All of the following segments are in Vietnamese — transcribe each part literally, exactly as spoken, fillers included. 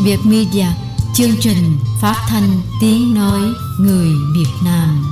Việt Media, chương trình phát thanh tiếng nói người Việt Nam.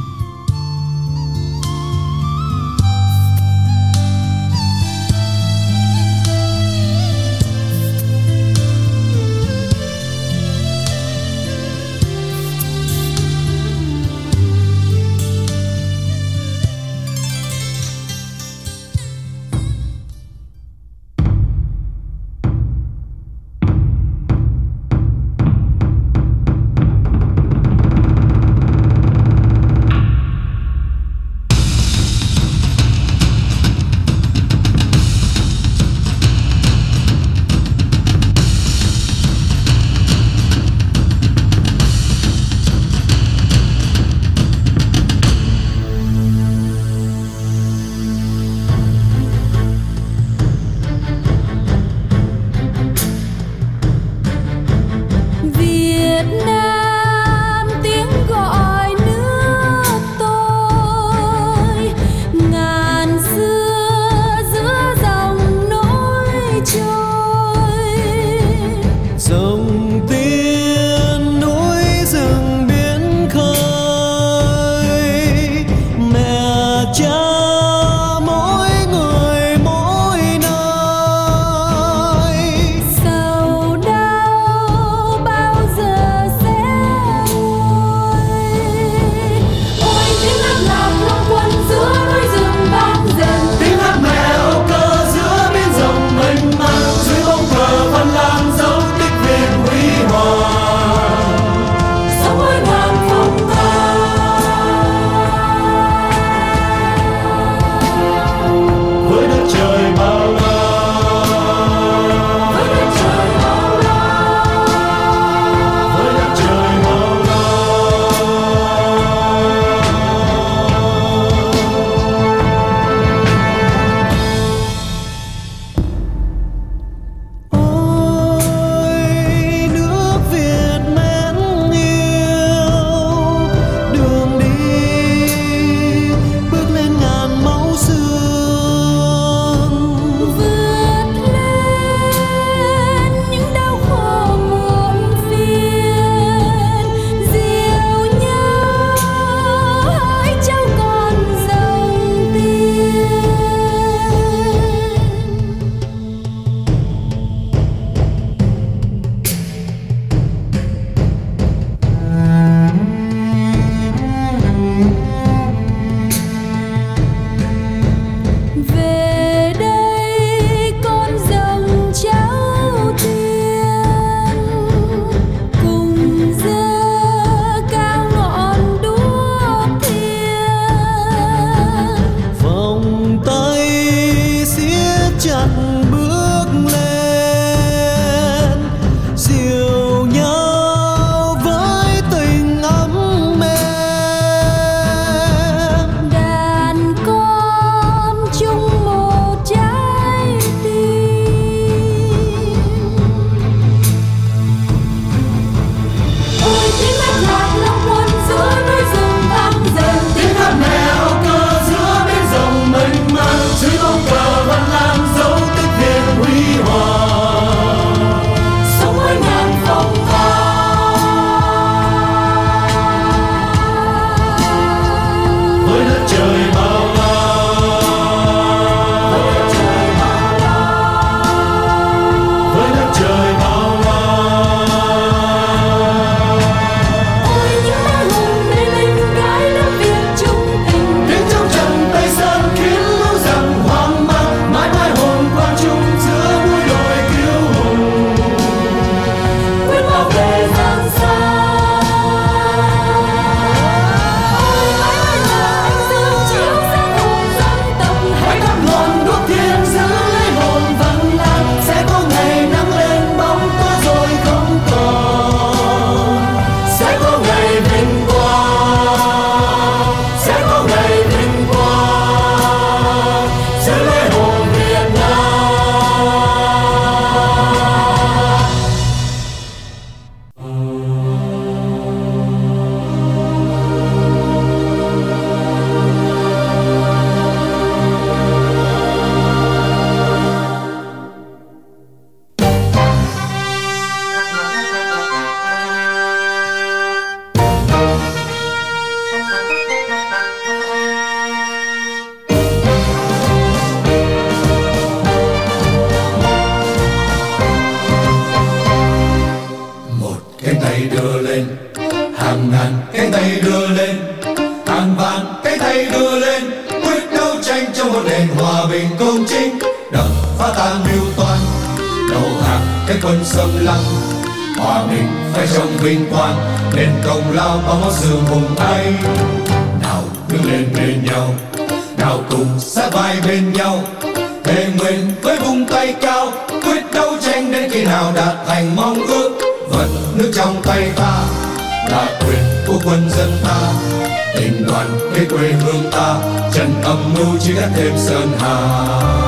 lên, hàng ngàn cánh tay đưa lên, hàng vạn cánh tay đưa lên, quyết đấu tranh cho một nền hòa bình công chính, đập phá tan mưu toan, đầu hàng cái quân xâm lăng. Hòa bình phải trong vinh quang, nên công lao bao máu xương hùng ấy. Nào đứng lên bên nhau, nào cùng sát vai bên nhau, thề nguyện với vung tay cao, quyết đấu tranh đến khi nào đạt thành mong ước. Vật nước trong tay ta là quyền của quân dân ta, tình đoàn kết quê hương ta, trần âm mưu chỉ gắt thêm sơn hà.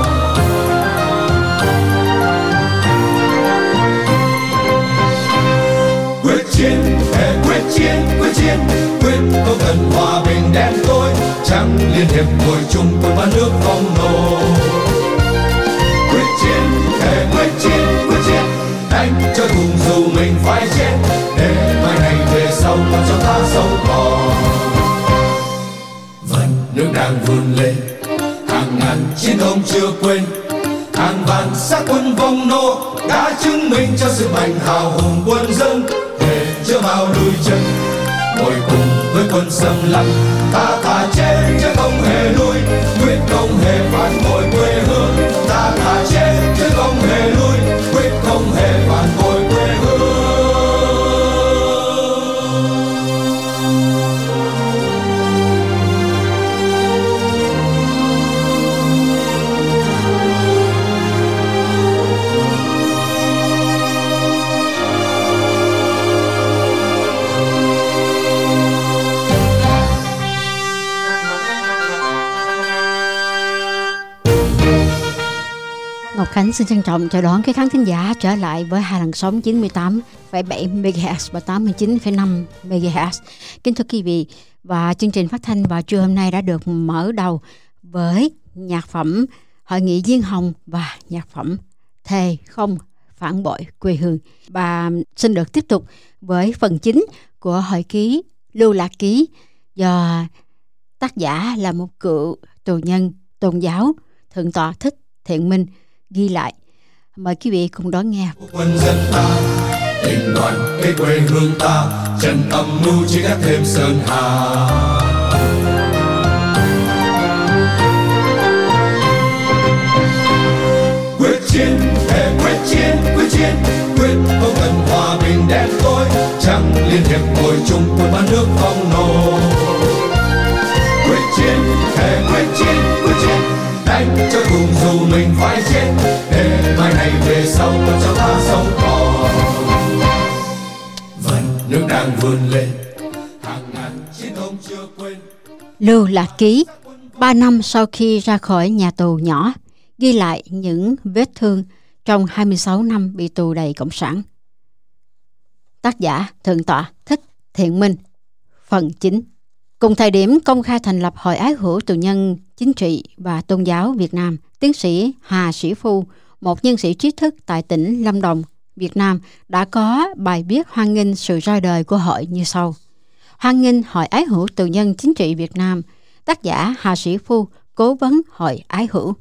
Quyết chiến, thề quyết chiến, quyết chiến, quyết không cần hòa bình đen tối, chẳng liên hiệp ngồi chung quân bán nước phong nô. Quyết chiến, thề quyết chiến, quyết chiến, đánh cho cùng dù mình phải chết, để mai này về sau còn cho ta sống còn. Vẫn nước đang vươn lên, hàng ngàn chiến công chưa quên, hàng vạn xác quân vong nô đã chứng minh cho sự mạnh hào hùng quân dân. Để chưa bao đuôi chân, ngồi cùng với quân xâm lăng, ta thà chết chứ không hề lui, quyết không hề phản bội quê hương. Ta thà chết chứ không hề lui, quyết không hề phản bội quê hương. Ngọc Khánh xin trân trọng chào đón các khán thính giả trở lại với hai làn sóng chín mươi tám phẩy bảy mê ga héc và tám mươi chín phẩy năm mê ga héc. Kính thưa quý vị, và chương trình phát thanh vào trưa hôm nay đã được mở đầu với nhạc phẩm Hội nghị Diên Hồng và nhạc phẩm Thề Không Phản Bội Quê Hương. Và xin được tiếp tục với phần chính của hội ký Lưu Lạc Ký do tác giả là một cựu tù nhân tôn giáo Thượng tọa Thích Thiện Minh ghi lại. Mời quý vị cùng đón nghe. Quân dân ta, tình đoàn kết quê hương ta, trần âm mưu chỉ gắt thêm sơn hà. Quyết chiến, thề quyết chiến, quyết chiến, quyết không cần hòa bình đen tối, chẳng liên hiệp ngồi chung quân bán nước phong nô. Quyết chiến, thề quyết chiến, quyết chiến, đánh cho cùng dù mình phải chết, để mai này về sau còn cho ta sống còn. Vẫn nước đang vươn lên, hàng ngàn chiến công chưa quên. Lưu Lạc Ký, ba năm sau khi ra khỏi nhà tù nhỏ, ghi lại những vết thương trong hai mươi sáu năm bị tù đầy cộng sản. Tác giả Thượng tọa Thích Thiện Minh. Phần chính. Cùng thời điểm công khai thành lập Hội Ái Hữu Tù nhân Chính trị và Tôn giáo Việt Nam, tiến sĩ Hà Sĩ Phu, một nhân sĩ trí thức tại tỉnh Lâm Đồng, Việt Nam, đã có bài viết hoan nghênh sự ra đời của hội như sau. Hoan nghênh Hội Ái Hữu Tù nhân Chính trị Việt Nam. Tác giả Hà Sĩ Phu, cố vấn Hội Ái Hữu.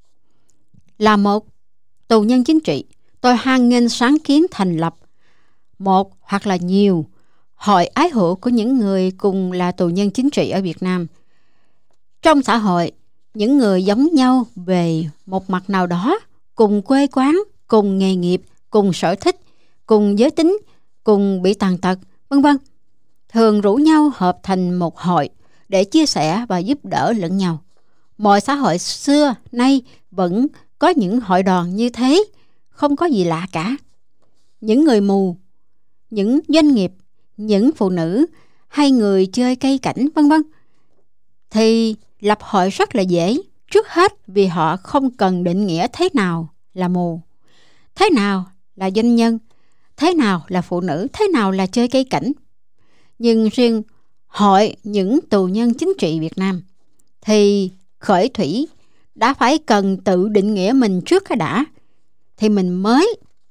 Là một tù nhân chính trị, tôi hoan nghênh sáng kiến thành lập một hoặc là nhiều hội ái hữu của những người cùng là tù nhân chính trị ở Việt Nam. Trong xã hội, những người giống nhau về một mặt nào đó, cùng quê quán, cùng nghề nghiệp, cùng sở thích, cùng giới tính, cùng bị tàn tật, vân vân, thường rủ nhau hợp thành một hội để chia sẻ và giúp đỡ lẫn nhau. Mọi xã hội xưa nay vẫn có những hội đoàn như thế, không có gì lạ cả. Những người mù, những doanh nghiệp, những phụ nữ hay người chơi cây cảnh vân vân thì lập hội rất là dễ. Trước hết vì họ không cần định nghĩa thế nào là mù, thế nào là doanh nhân, thế nào là phụ nữ, thế nào là chơi cây cảnh. Nhưng riêng hội những tù nhân chính trị Việt Nam thì khởi thủy đã phải cần tự định nghĩa mình trước cái đã, thì mình mới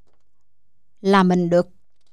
là mình được.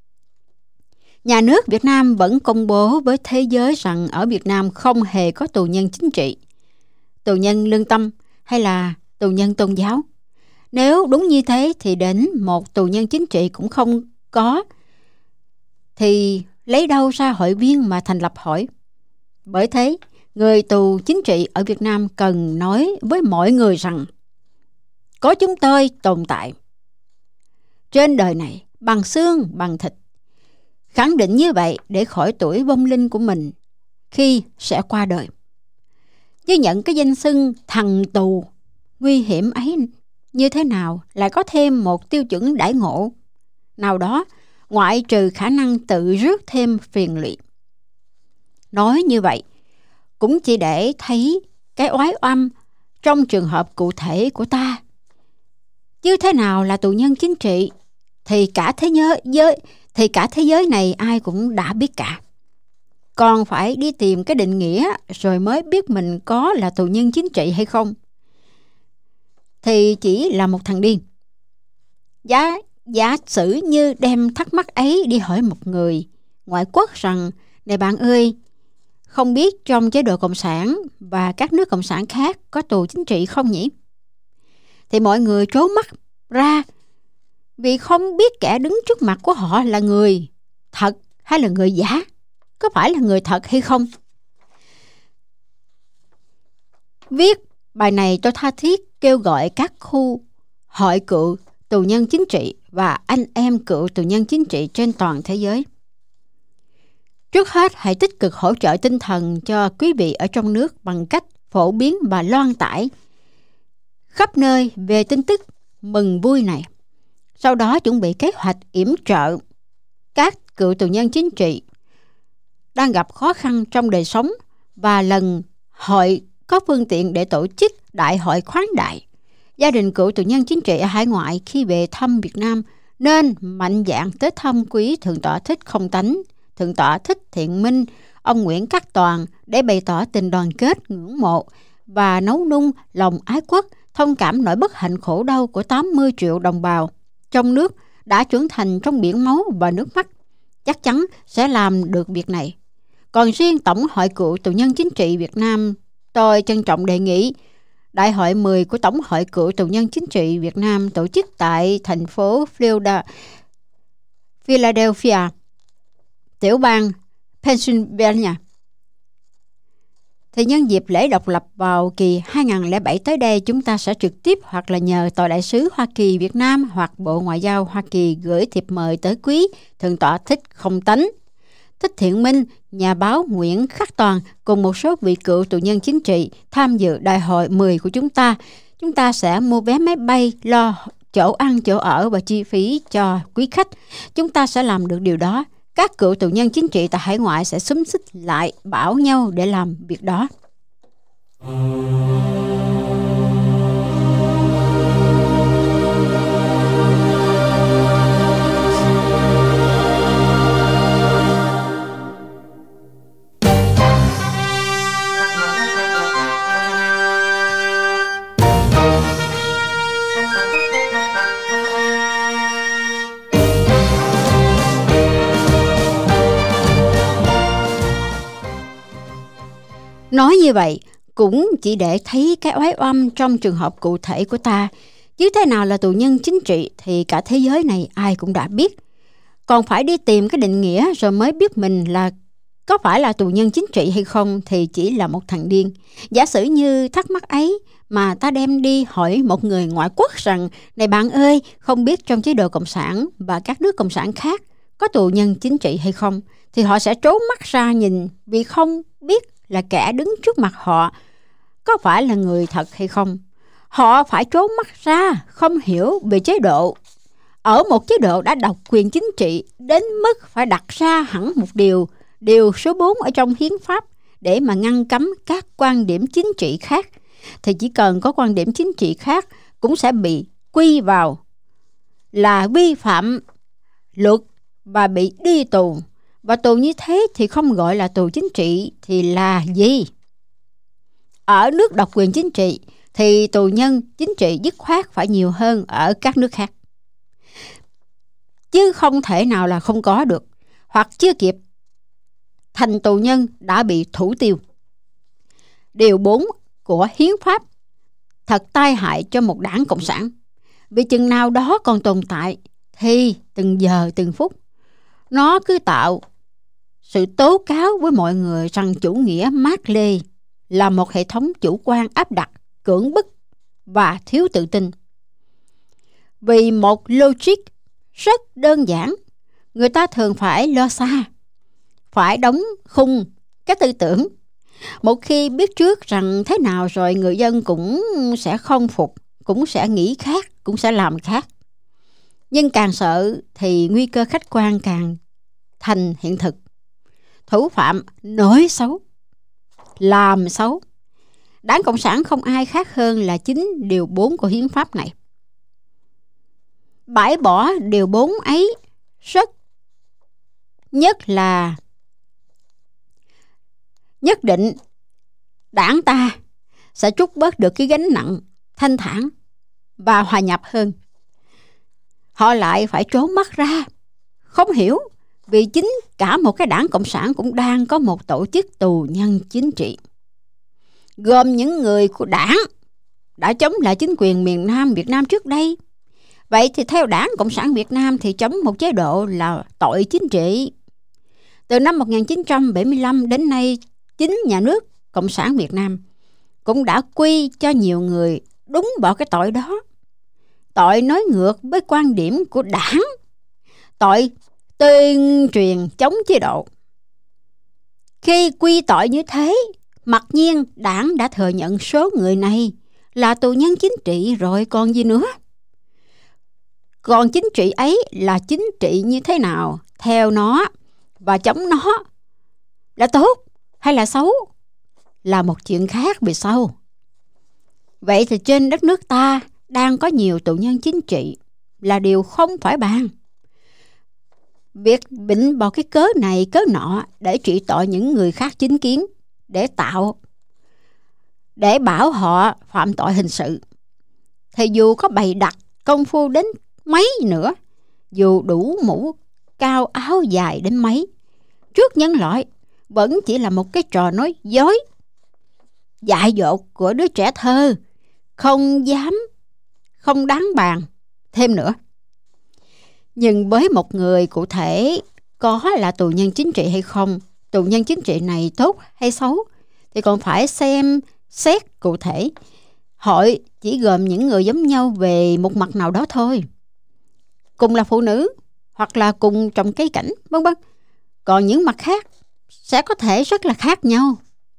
Nhà nước Việt Nam vẫn công bố với thế giới rằng ở Việt Nam không hề có tù nhân chính trị, tù nhân lương tâm hay là tù nhân tôn giáo. Nếu đúng như thế thì đến một tù nhân chính trị cũng không có, thì lấy đâu ra hội viên mà thành lập hội? Bởi thế, người tù chính trị ở Việt Nam cần nói với mọi người rằng có chúng tôi tồn tại trên đời này bằng xương bằng thịt, khẳng định như vậy để khỏi tuổi vong linh của mình khi sẽ qua đời. Chứ nhận cái danh xưng thằng tù nguy hiểm ấy như thế nào lại có thêm một tiêu chuẩn đãi ngộ nào đó, ngoại trừ khả năng tự rước thêm phiền lụy. Nói như vậy cũng chỉ để thấy cái oái oăm trong trường hợp cụ thể của ta. Chứ thế nào là tù nhân chính trị thì cả thế giới thì cả thế giới này ai cũng đã biết cả. Còn phải đi tìm cái định nghĩa rồi mới biết mình có là tù nhân chính trị hay không thì chỉ là một thằng điên. Giả, giả sử như đem thắc mắc ấy đi hỏi một người ngoại quốc rằng: này bạn ơi, không biết trong chế độ Cộng sản và các nước Cộng sản khác có tù chính trị không nhỉ? Thì mọi người trố mắt ra vì không biết kẻ đứng trước mặt của họ là người thật hay là người giả, có phải là người thật hay không. Viết bài này tôi tha thiết kêu gọi các khu hội cựu tù nhân chính trị và anh em cựu tù nhân chính trị trên toàn thế giới. Trước hết, hãy tích cực hỗ trợ tinh thần cho quý vị ở trong nước bằng cách phổ biến và loan tải khắp nơi về tin tức mừng vui này. Sau đó chuẩn bị kế hoạch yểm trợ các cựu tù nhân chính trị đang gặp khó khăn trong đời sống, và lần hội có phương tiện để tổ chức đại hội khoáng đại. Gia đình cựu tù nhân chính trị ở hải ngoại khi về thăm Việt Nam nên mạnh dạn tới thăm quý Thượng tọa Thích Không Tánh, Thượng tọa Thích Thiện Minh, ông Nguyễn Cát Toàn để bày tỏ tình đoàn kết, ngưỡng mộ và nấu nung lòng ái quốc, thông cảm nỗi bất hạnh khổ đau của tám mươi triệu đồng bào trong nước đã trưởng thành trong biển máu và nước mắt. Chắc chắn sẽ làm được việc này. Còn riêng Tổng hội cựu tù nhân chính trị Việt Nam, tôi trân trọng đề nghị Đại hội mười của Tổng hội cựu tù nhân chính trị Việt Nam tổ chức tại thành phố Philadelphia, tiểu bang Pennsylvania. Thì nhân dịp lễ độc lập vào kỳ hai không không bảy tới đây, chúng ta sẽ trực tiếp hoặc là nhờ Tòa đại sứ Hoa Kỳ Việt Nam hoặc Bộ Ngoại giao Hoa Kỳ gửi thiệp mời tới quý Thượng tọa Thích Không Tánh, Thích Thiện Minh, nhà báo Nguyễn Khắc Toàn cùng một số vị cựu tù nhân chính trị tham dự đại hội mười của chúng ta. Chúng ta sẽ mua vé máy bay, lo chỗ ăn, chỗ ở và chi phí cho quý khách. Chúng ta sẽ làm được điều đó. Các cựu tù nhân chính trị tại hải ngoại sẽ xúm xít lại bảo nhau để làm việc đó. Nói như vậy cũng chỉ để thấy cái oái oăm trong trường hợp cụ thể của ta. Chứ thế nào là tù nhân chính trị thì cả thế giới này ai cũng đã biết. Còn phải đi tìm cái định nghĩa rồi mới biết mình là có phải là tù nhân chính trị hay không thì chỉ là một thằng điên. Giả sử như thắc mắc ấy mà ta đem đi hỏi một người ngoại quốc rằng: này bạn ơi, không biết trong chế độ Cộng sản và các nước Cộng sản khác có tù nhân chính trị hay không, thì họ sẽ trố mắt ra nhìn vì không biết là kẻ đứng trước mặt họ có phải là người thật hay không. Họ phải trố mắt ra không hiểu về chế độ. Ở một chế độ đã độc quyền chính trị đến mức phải đặt ra hẳn một điều, điều số bốn ở trong hiến pháp để mà ngăn cấm các quan điểm chính trị khác, thì chỉ cần có quan điểm chính trị khác cũng sẽ bị quy vào là vi phạm luật và bị đi tù. Và tù như thế thì không gọi là tù chính trị thì là gì? Ở nước độc quyền chính trị thì tù nhân chính trị dứt khoát phải nhiều hơn ở các nước khác. Chứ không thể nào là không có được, hoặc chưa kịp thành tù nhân đã bị thủ tiêu. Điều bốn của hiến pháp thật tai hại cho một đảng Cộng sản. Vì chừng nào đó còn tồn tại thì từng giờ từng phút nó cứ tạo sự tố cáo với mọi người rằng chủ nghĩa Mác Lê là một hệ thống chủ quan áp đặt, cưỡng bức và thiếu tự tin. Vì một logic rất đơn giản, người ta thường phải lo xa, phải đóng khung cái tư tưởng. Một khi biết trước rằng thế nào rồi, người dân cũng sẽ không phục, cũng sẽ nghĩ khác, cũng sẽ làm khác. Nhưng càng sợ thì nguy cơ khách quan càng thành hiện thực. Thủ phạm nói xấu, làm xấu. Đảng Cộng sản không ai khác hơn là chính điều bốn của hiến pháp này. Bãi bỏ điều bốn ấy rất nhất là nhất định đảng ta sẽ trút bớt được cái gánh nặng, thanh thản và hòa nhập hơn. Họ lại phải trốn mắt ra, không hiểu vì chính cả một cái đảng Cộng sản cũng đang có một tổ chức tù nhân chính trị, gồm những người của đảng đã chống lại chính quyền miền Nam Việt Nam trước đây. Vậy thì theo Đảng Cộng sản Việt Nam thì chống một chế độ là tội chính trị. Từ năm một nghìn chín trăm bảy mươi lăm đến nay, chính nhà nước Cộng sản Việt Nam cũng đã quy cho nhiều người đúng vào cái tội đó. Tội nói ngược với quan điểm của đảng, tội tuyên truyền chống chế độ. Khi quy tội như thế, mặc nhiên đảng đã thừa nhận số người này là tù nhân chính trị rồi còn gì nữa. Còn chính trị ấy là chính trị như thế nào theo nó và chống nó là tốt hay là xấu là một chuyện khác về sau. Vậy thì trên đất nước ta đang có nhiều tù nhân chính trị là điều không phải bàn. Việc bịnh vào cái cớ này cớ nọ để trị tội những người khác chính kiến, để tạo để bảo họ phạm tội hình sự, thì dù có bày đặt công phu đến mấy nữa, dù đủ mũ cao áo dài đến mấy, trước nhân loại vẫn chỉ là một cái trò nói dối dại dột của đứa trẻ thơ, không dám, không đáng bàn thêm nữa. Nhưng với một người cụ thể, có là tù nhân chính trị hay không, tù nhân chính trị này tốt hay xấu, thì còn phải xem xét cụ thể. Hội chỉ gồm những người giống nhau về một mặt nào đó thôi, cùng là phụ nữ hoặc là cùng trồng cây cảnh, vân vân. Còn những mặt khác sẽ có thể rất là khác nhau.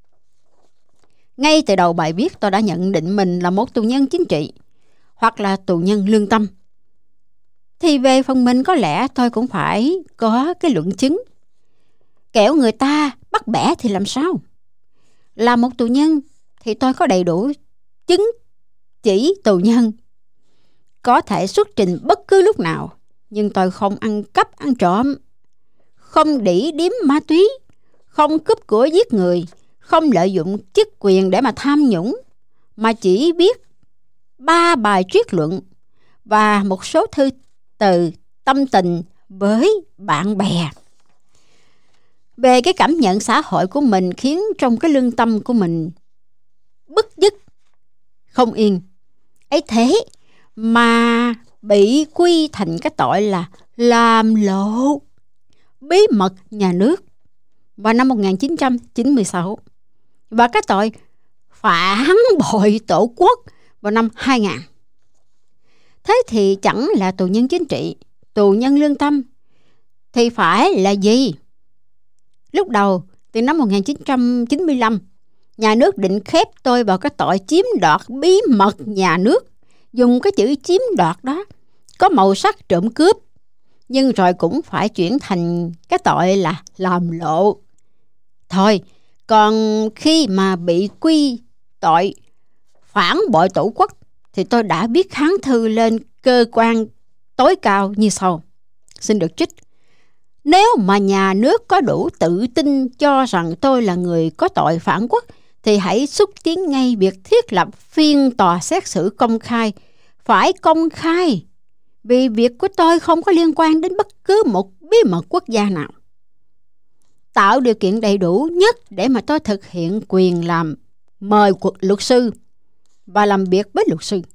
Ngay từ đầu bài viết, tôi đã nhận định mình là một tù nhân chính trị hoặc là tù nhân lương tâm. Thì về phần mình có lẽ tôi cũng phải có cái luận chứng. Kẻo người ta bắt bẻ thì làm sao? Là một tù nhân thì tôi có đầy đủ chứng chỉ tù nhân, có thể xuất trình bất cứ lúc nào. Nhưng tôi không ăn cắp ăn trộm, không đỉ điếm ma túy, không cướp của giết người, không lợi dụng chức quyền để mà tham nhũng, mà chỉ viết ba bài triết luận và một số thư từ tâm tình với bạn bè. Về cái cảm nhận xã hội của mình khiến trong cái lương tâm của mình bứt rứt, không yên. Ấy thế mà bị quy thành cái tội là làm lộ bí mật nhà nước vào năm một nghìn chín trăm chín mươi sáu và cái tội phản bội tổ quốc vào năm hai nghìn. Thế thì chẳng là tù nhân chính trị, tù nhân lương tâm thì phải là gì? Lúc đầu, từ năm một nghìn chín trăm chín mươi lăm, nhà nước định khép tôi vào cái tội chiếm đoạt bí mật nhà nước. Dùng cái chữ chiếm đoạt đó có màu sắc trộm cướp, nhưng rồi cũng phải chuyển thành cái tội là làm lộ. Thôi, còn khi mà bị quy tội phản bội tổ quốc thì tôi đã viết kháng thư lên cơ quan tối cao như sau. Xin được trích. Nếu mà nhà nước có đủ tự tin cho rằng tôi là người có tội phản quốc, thì hãy xúc tiến ngay việc thiết lập phiên tòa xét xử công khai. Phải công khai, vì việc của tôi không có liên quan đến bất cứ một bí mật quốc gia nào. Tạo điều kiện đầy đủ nhất để mà tôi thực hiện quyền làm mời luật sư và làm việc với luật sư.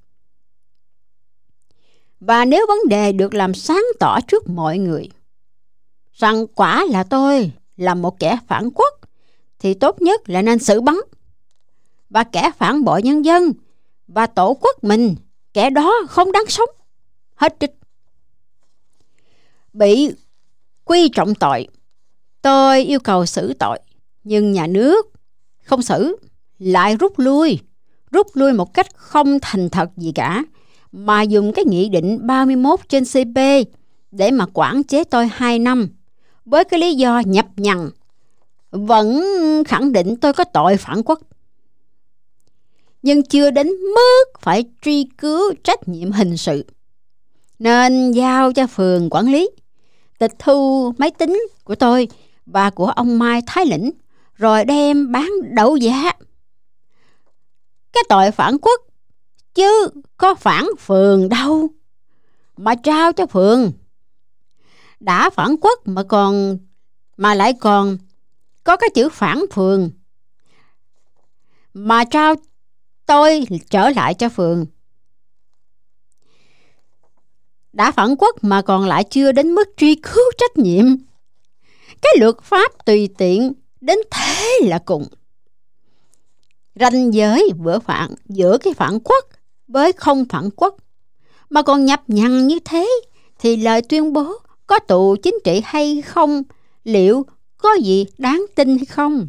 Và nếu vấn đề được làm sáng tỏ trước mọi người rằng quả là tôi là một kẻ phản quốc thì tốt nhất là nên xử bắn. Và kẻ phản bội nhân dân và tổ quốc mình, kẻ đó không đáng sống. Hết trích. Bị quy trọng tội, tôi yêu cầu xử tội, nhưng nhà nước không xử, lại rút lui. Rút lui một cách không thành thật gì cả, mà dùng cái nghị định ba mươi mốt trên xê pê để mà quản chế tôi hai năm, với cái lý do nhập nhằng, vẫn khẳng định tôi có tội phản quốc. Nhưng chưa đến mức phải truy cứu trách nhiệm hình sự, nên giao cho phường quản lý, tịch thu máy tính của tôi và của ông Mai Thái Lĩnh, rồi đem bán đấu giá. Cái tội phản quốc chứ có phản phường đâu mà trao cho phường. Đã phản quốc mà còn mà lại còn có cái chữ phản phường, mà trao tôi trở lại cho phường. Đã phản quốc mà còn lại chưa đến mức truy cứu trách nhiệm. Cái luật pháp tùy tiện đến thế là cùng. Ranh giới vừa phản giữa cái phản quốc với không phản quốc mà còn nhập nhằng như thế, thì lời tuyên bố có tù chính trị hay không, liệu có gì đáng tin hay không?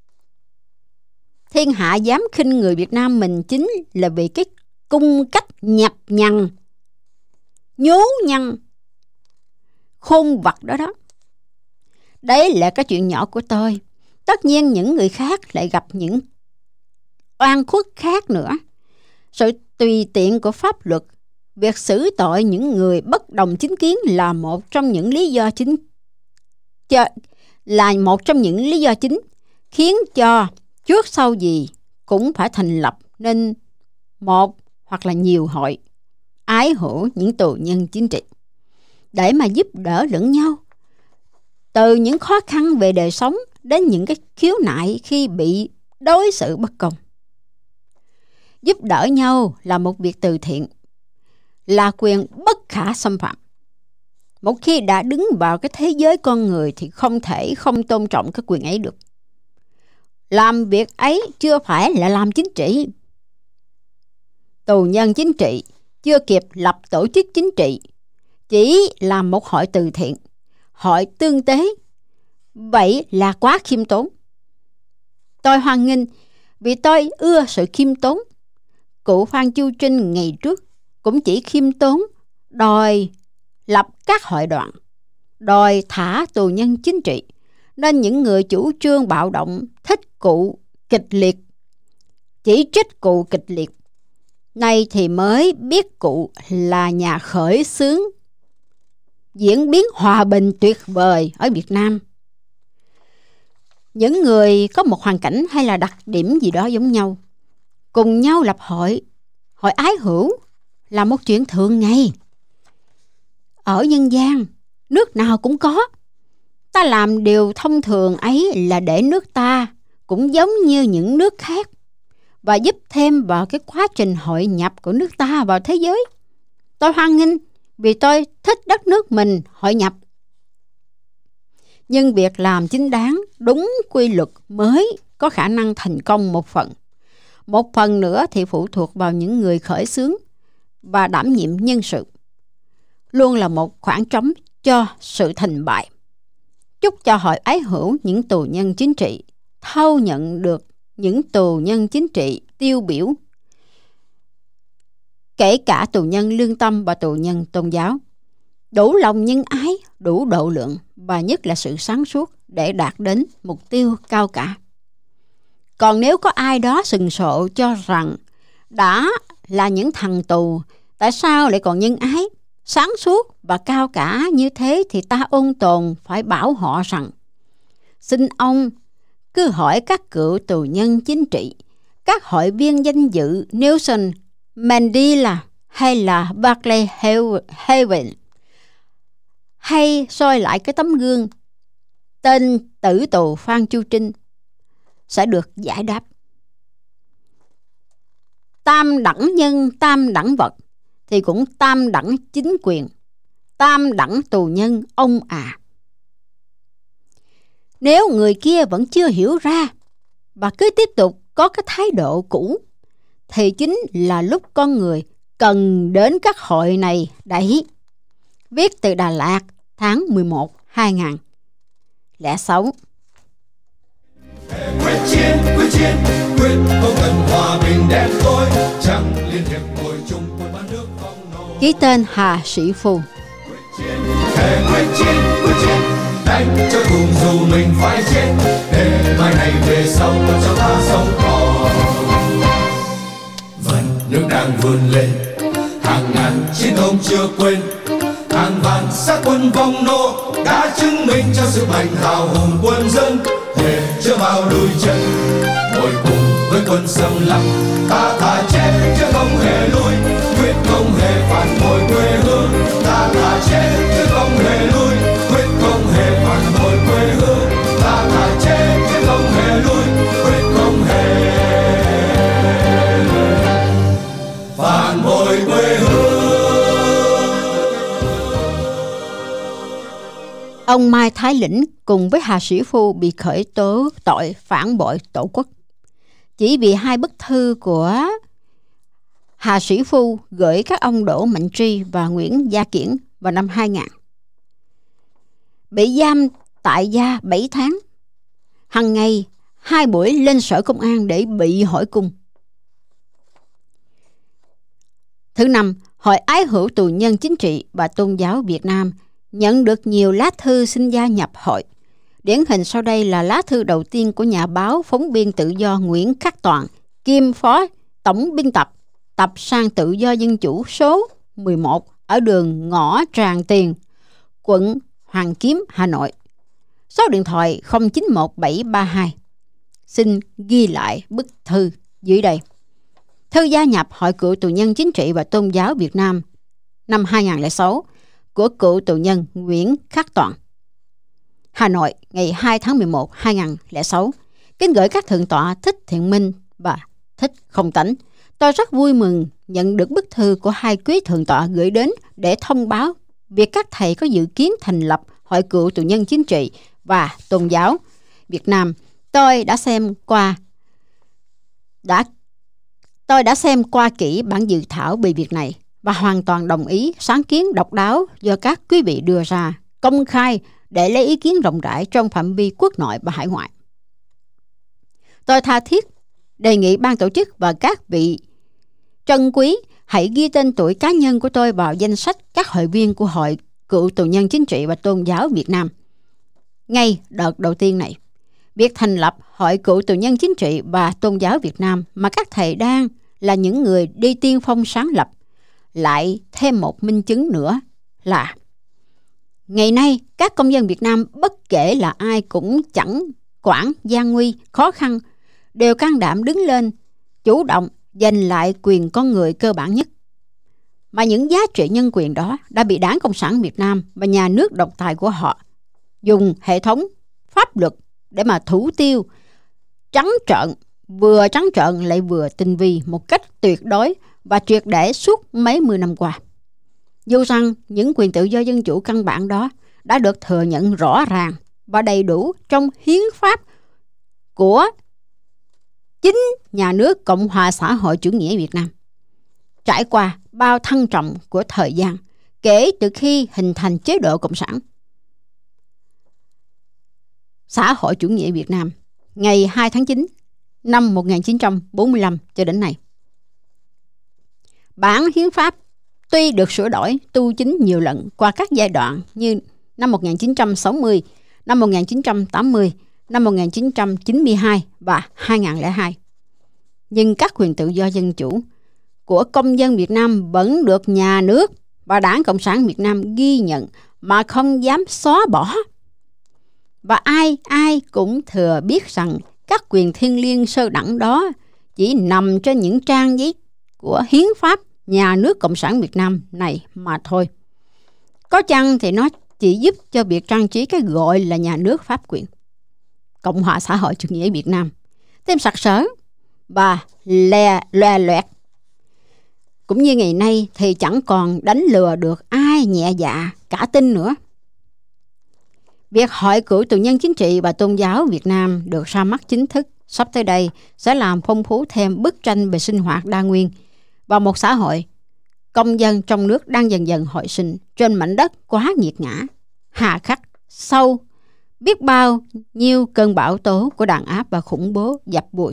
Thiên hạ dám khinh người Việt Nam mình chính là vì cái cung cách nhập nhằng, nhố nhăng, khôn vặt đó đó. Đấy là cái chuyện nhỏ của tôi. Tất nhiên những người khác lại gặp những oan khuất khác nữa. Sự tùy tiện của pháp luật, việc xử tội những người bất đồng chính kiến là một trong những lý do chính cho, là một trong những lý do chính khiến cho trước sau gì cũng phải thành lập nên một hoặc là nhiều hội ái hữu những tù nhân chính trị để mà giúp đỡ lẫn nhau, từ những khó khăn về đời sống đến những cái khiếu nại khi bị đối xử bất công. Giúp đỡ nhau là một việc từ thiện, là quyền bất khả xâm phạm. Một khi đã đứng vào cái thế giới con người thì không thể không tôn trọng cái quyền ấy được. Làm việc ấy chưa phải là làm chính trị. Tù nhân chính trị chưa kịp lập tổ chức chính trị, chỉ là một hội từ thiện, hội tương tế. Vậy là quá khiêm tốn. Tôi hoan nghênh vì tôi ưa sự khiêm tốn. Cụ Phan Chu Trinh ngày trước cũng chỉ khiêm tốn, đòi lập các hội đoàn, đòi thả tù nhân chính trị, nên những người chủ trương bạo động thích cụ kịch liệt, chỉ trích cụ kịch liệt. Nay thì mới biết cụ là nhà khởi xướng diễn biến hòa bình tuyệt vời ở Việt Nam. Những người có một hoàn cảnh hay là đặc điểm gì đó giống nhau, cùng nhau lập hội, hội ái hữu là một chuyện thường ngày. Ở nhân gian, nước nào cũng có. Ta làm điều thông thường ấy là để nước ta cũng giống như những nước khác và giúp thêm vào cái quá trình hội nhập của nước ta vào thế giới. Tôi hoan nghênh vì tôi thích đất nước mình hội nhập. Nhưng việc làm chính đáng, đúng quy luật mới có khả năng thành công một phần. Một phần nữa thì phụ thuộc vào những người khởi xướng và đảm nhiệm nhân sự. Luôn là một khoảng trống cho sự thành bại. Chúc cho hội ái hữu những tù nhân chính trị thâu nhận được những tù nhân chính trị tiêu biểu, kể cả tù nhân lương tâm và tù nhân tôn giáo, đủ lòng nhân ái, đủ độ lượng và nhất là sự sáng suốt để đạt đến mục tiêu cao cả. Còn nếu có ai đó sừng sộ cho rằng đã là những thằng tù, tại sao lại còn nhân ái, sáng suốt và cao cả như thế, thì ta ôn tồn phải bảo họ rằng: xin ông cứ hỏi các cựu tù nhân chính trị, các hội viên danh dự Nelson Mandela hay là Barclay Haven, hay soi lại cái tấm gương tên tử tù Phan Chu Trinh, sẽ được giải đáp. Tam đẳng nhân, tam đẳng vật thì cũng tam đẳng chính quyền, tam đẳng tù nhân ông à. Nếu người kia vẫn chưa hiểu ra và cứ tiếp tục có cái thái độ cũ, thì chính là lúc con người cần đến các hội này đấy. Viết từ Đà Lạt, tháng mười một, hai nghìn lẻ sáu. Quyết chiến, quyết chiến, quyết không cần hòa bình đen tối, chẳng liên hiệp ngồi chung một ban nước phong nô. Ký tên Hà Sĩ Phu. Quyết chiến, thề quyết chiến, quyết chiến, đánh cho cùng dù mình phải chết, để mai này về sau cho ta sống còn. Vẫn nước đang vươn lên, hàng ngàn chiến công chưa quên, hàng vạn xác quân vong nô đã chứng minh cho sự mạnh hào hùng quân dân. Để chưa bao đôi chân ngồi cùng với quân xâm lăng, ta thà chết chứ không hề lui, quyết không hề phản bội quê hương. Ta thà chết chứ không hề lui, quyết không hề phản bội quê hương. Ta thà chết chứ không hề lui, quyết không hề phản bội quê hương. Ông Mai Thái Lĩnh cùng với Hà Sĩ Phu bị khởi tố tội phản bội tổ quốc. Chỉ vì hai bức thư của Hà Sĩ Phu gửi các ông Đỗ Mạnh Tri và Nguyễn Gia Kiển vào năm hai nghìn. Bị giam tại gia bảy tháng. Hằng ngày hai buổi lên sở công an để bị hỏi cung. Thứ năm, Hội Ái hữu tù nhân chính trị và tôn giáo Việt Nam nhận được nhiều lá thư xin gia nhập hội. Điển hình sau đây là lá thư đầu tiên của nhà báo phóng viên tự do Nguyễn Khắc Toàn, kiêm phó tổng biên tập tập Sang Tự do Dân Chủ số mười một ở đường Ngõ Tràng Tiền, quận Hoàn Kiếm, Hà Nội. Số điện thoại không chín một bảy ba hai. Xin ghi lại bức thư dưới đây. Thư gia nhập Hội Cựu tù nhân chính trị và tôn giáo Việt Nam năm hai nghìn lẻ sáu của cựu tù nhân Nguyễn Khắc Toàn. Hà Nội, ngày hai tháng mười một, hai nghìn lẻ sáu. Kính gửi các thượng tọa Thích Thiện Minh và Thích Không Tánh. Tôi rất vui mừng nhận được bức thư của hai quý thượng tọa gửi đến để thông báo việc các thầy có dự kiến thành lập Hội Cựu tù nhân chính trị và tôn giáo Việt Nam. Tôi đã xem qua đã tôi đã xem qua kỹ bản dự thảo về việc này và hoàn toàn đồng ý sáng kiến độc đáo do các quý vị đưa ra, công khai để lấy ý kiến rộng rãi trong phạm vi quốc nội và hải ngoại. Tôi tha thiết đề nghị ban tổ chức và các vị trân quý hãy ghi tên tuổi cá nhân của tôi vào danh sách các hội viên của Hội Cựu tù nhân chính trị và tôn giáo Việt Nam. Ngay đợt đầu tiên này, việc thành lập Hội Cựu tù nhân chính trị và tôn giáo Việt Nam mà các thầy đang là những người đi tiên phong sáng lập lại thêm một minh chứng nữa là ngày nay các công dân Việt Nam bất kể là ai cũng chẳng quản gian nguy, khó khăn, đều can đảm đứng lên, chủ động giành lại quyền con người cơ bản nhất. Mà những giá trị nhân quyền đó đã bị Đảng Cộng sản Việt Nam và nhà nước độc tài của họ dùng hệ thống pháp luật để mà thủ tiêu, trắng trợn, vừa trắng trợn lại vừa tinh vi một cách tuyệt đối và triệt để suốt mấy mươi năm qua. Dù rằng những quyền tự do dân chủ căn bản đó đã được thừa nhận rõ ràng và đầy đủ trong hiến pháp của chính nhà nước Cộng hòa xã hội chủ nghĩa Việt Nam. Trải qua bao thăng trầm của thời gian kể từ khi hình thành chế độ Cộng sản xã hội chủ nghĩa Việt Nam ngày hai tháng chín năm một nghìn chín trăm bốn mươi lăm cho đến nay. Bản hiến pháp tuy được sửa đổi tu chính nhiều lần qua các giai đoạn như năm một nghìn chín trăm sáu mươi, năm một nghìn chín trăm tám mươi, năm một nghìn chín trăm chín mươi hai và hai nghìn lẻ hai. Nhưng các quyền tự do dân chủ của công dân Việt Nam vẫn được nhà nước và Đảng Cộng sản Việt Nam ghi nhận mà không dám xóa bỏ. Và ai ai cũng thừa biết rằng các quyền thiêng liêng sơ đẳng đó chỉ nằm trên những trang giấy của hiến pháp nhà nước Cộng sản Việt Nam này mà thôi. Có chăng thì nó chỉ giúp cho việc trang trí cái gọi là nhà nước pháp quyền Cộng hòa xã hội chủ nghĩa Việt Nam thêm sặc sỡ và lè loè loẹt. Cũng như ngày nay thì chẳng còn đánh lừa được ai nhẹ dạ cả tin nữa. Việc Hội Cựu Tù nhân Chính trị và Tôn giáo Việt Nam được ra mắt chính thức sắp tới đây sẽ làm phong phú thêm bức tranh về sinh hoạt đa nguyên và một xã hội công dân trong nước đang dần dần hồi sinh trên mảnh đất quá nghiệt ngã, hà khắc, sâu biết bao nhiêu cơn bão tố của đàn áp và khủng bố dập bụi.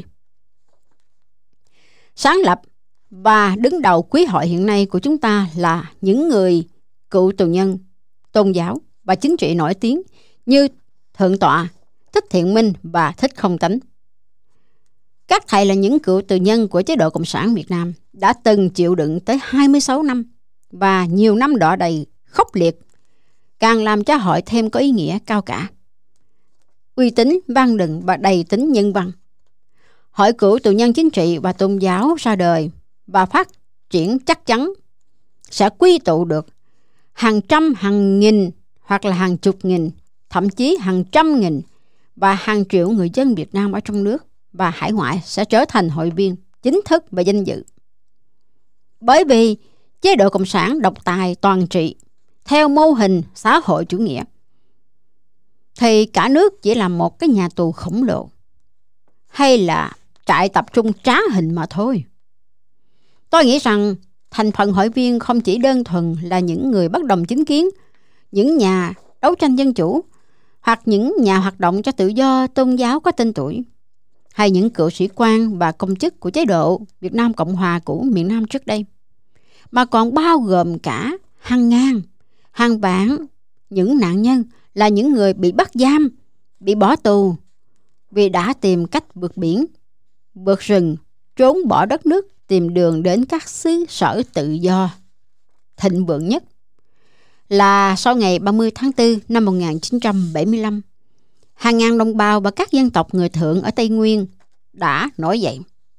Sáng lập và đứng đầu quý hội hiện nay của chúng ta là những người cựu tù nhân tôn giáo và chính trị nổi tiếng như Thượng tọa Thích Thiện Minh và Thích Không Tánh. Các thầy là những cựu tù nhân của chế độ Cộng sản Việt Nam đã từng chịu đựng tới hai mươi sáu năm và nhiều năm đọa đầy khốc liệt, càng làm cho hội thêm có ý nghĩa cao cả, uy tín, văn đừng và đầy tính nhân văn. Hội Cựu Tù nhân Chính trị và Tôn giáo ra đời và phát triển chắc chắn sẽ quy tụ được hàng trăm, hàng nghìn hoặc là hàng chục nghìn, thậm chí hàng trăm nghìn và hàng triệu người dân Việt Nam ở trong nước và hải ngoại sẽ trở thành hội viên chính thức và danh dự. Bởi vì chế độ Cộng sản độc tài toàn trị theo mô hình xã hội chủ nghĩa thì cả nước chỉ là một cái nhà tù khổng lồ hay là trại tập trung trá hình mà thôi. Tôi nghĩ rằng thành phần hội viên không chỉ đơn thuần là những người bất đồng chính kiến, những nhà đấu tranh dân chủ hoặc những nhà hoạt động cho tự do tôn giáo có tên tuổi, hay những cựu sĩ quan và công chức của chế độ Việt Nam Cộng Hòa cũ miền Nam trước đây, mà còn bao gồm cả hàng ngàn, hàng vạn những nạn nhân là những người bị bắt giam, bị bỏ tù vì đã tìm cách vượt biển, vượt rừng, trốn bỏ đất nước, tìm đường đến các xứ sở tự do thịnh vượng nhất là sau ngày ba mươi tháng tư năm một nghìn chín trăm bảy mươi lăm. Hàng ngàn đồng bào và các dân tộc người Thượng ở Tây Nguyên đã nổi dậy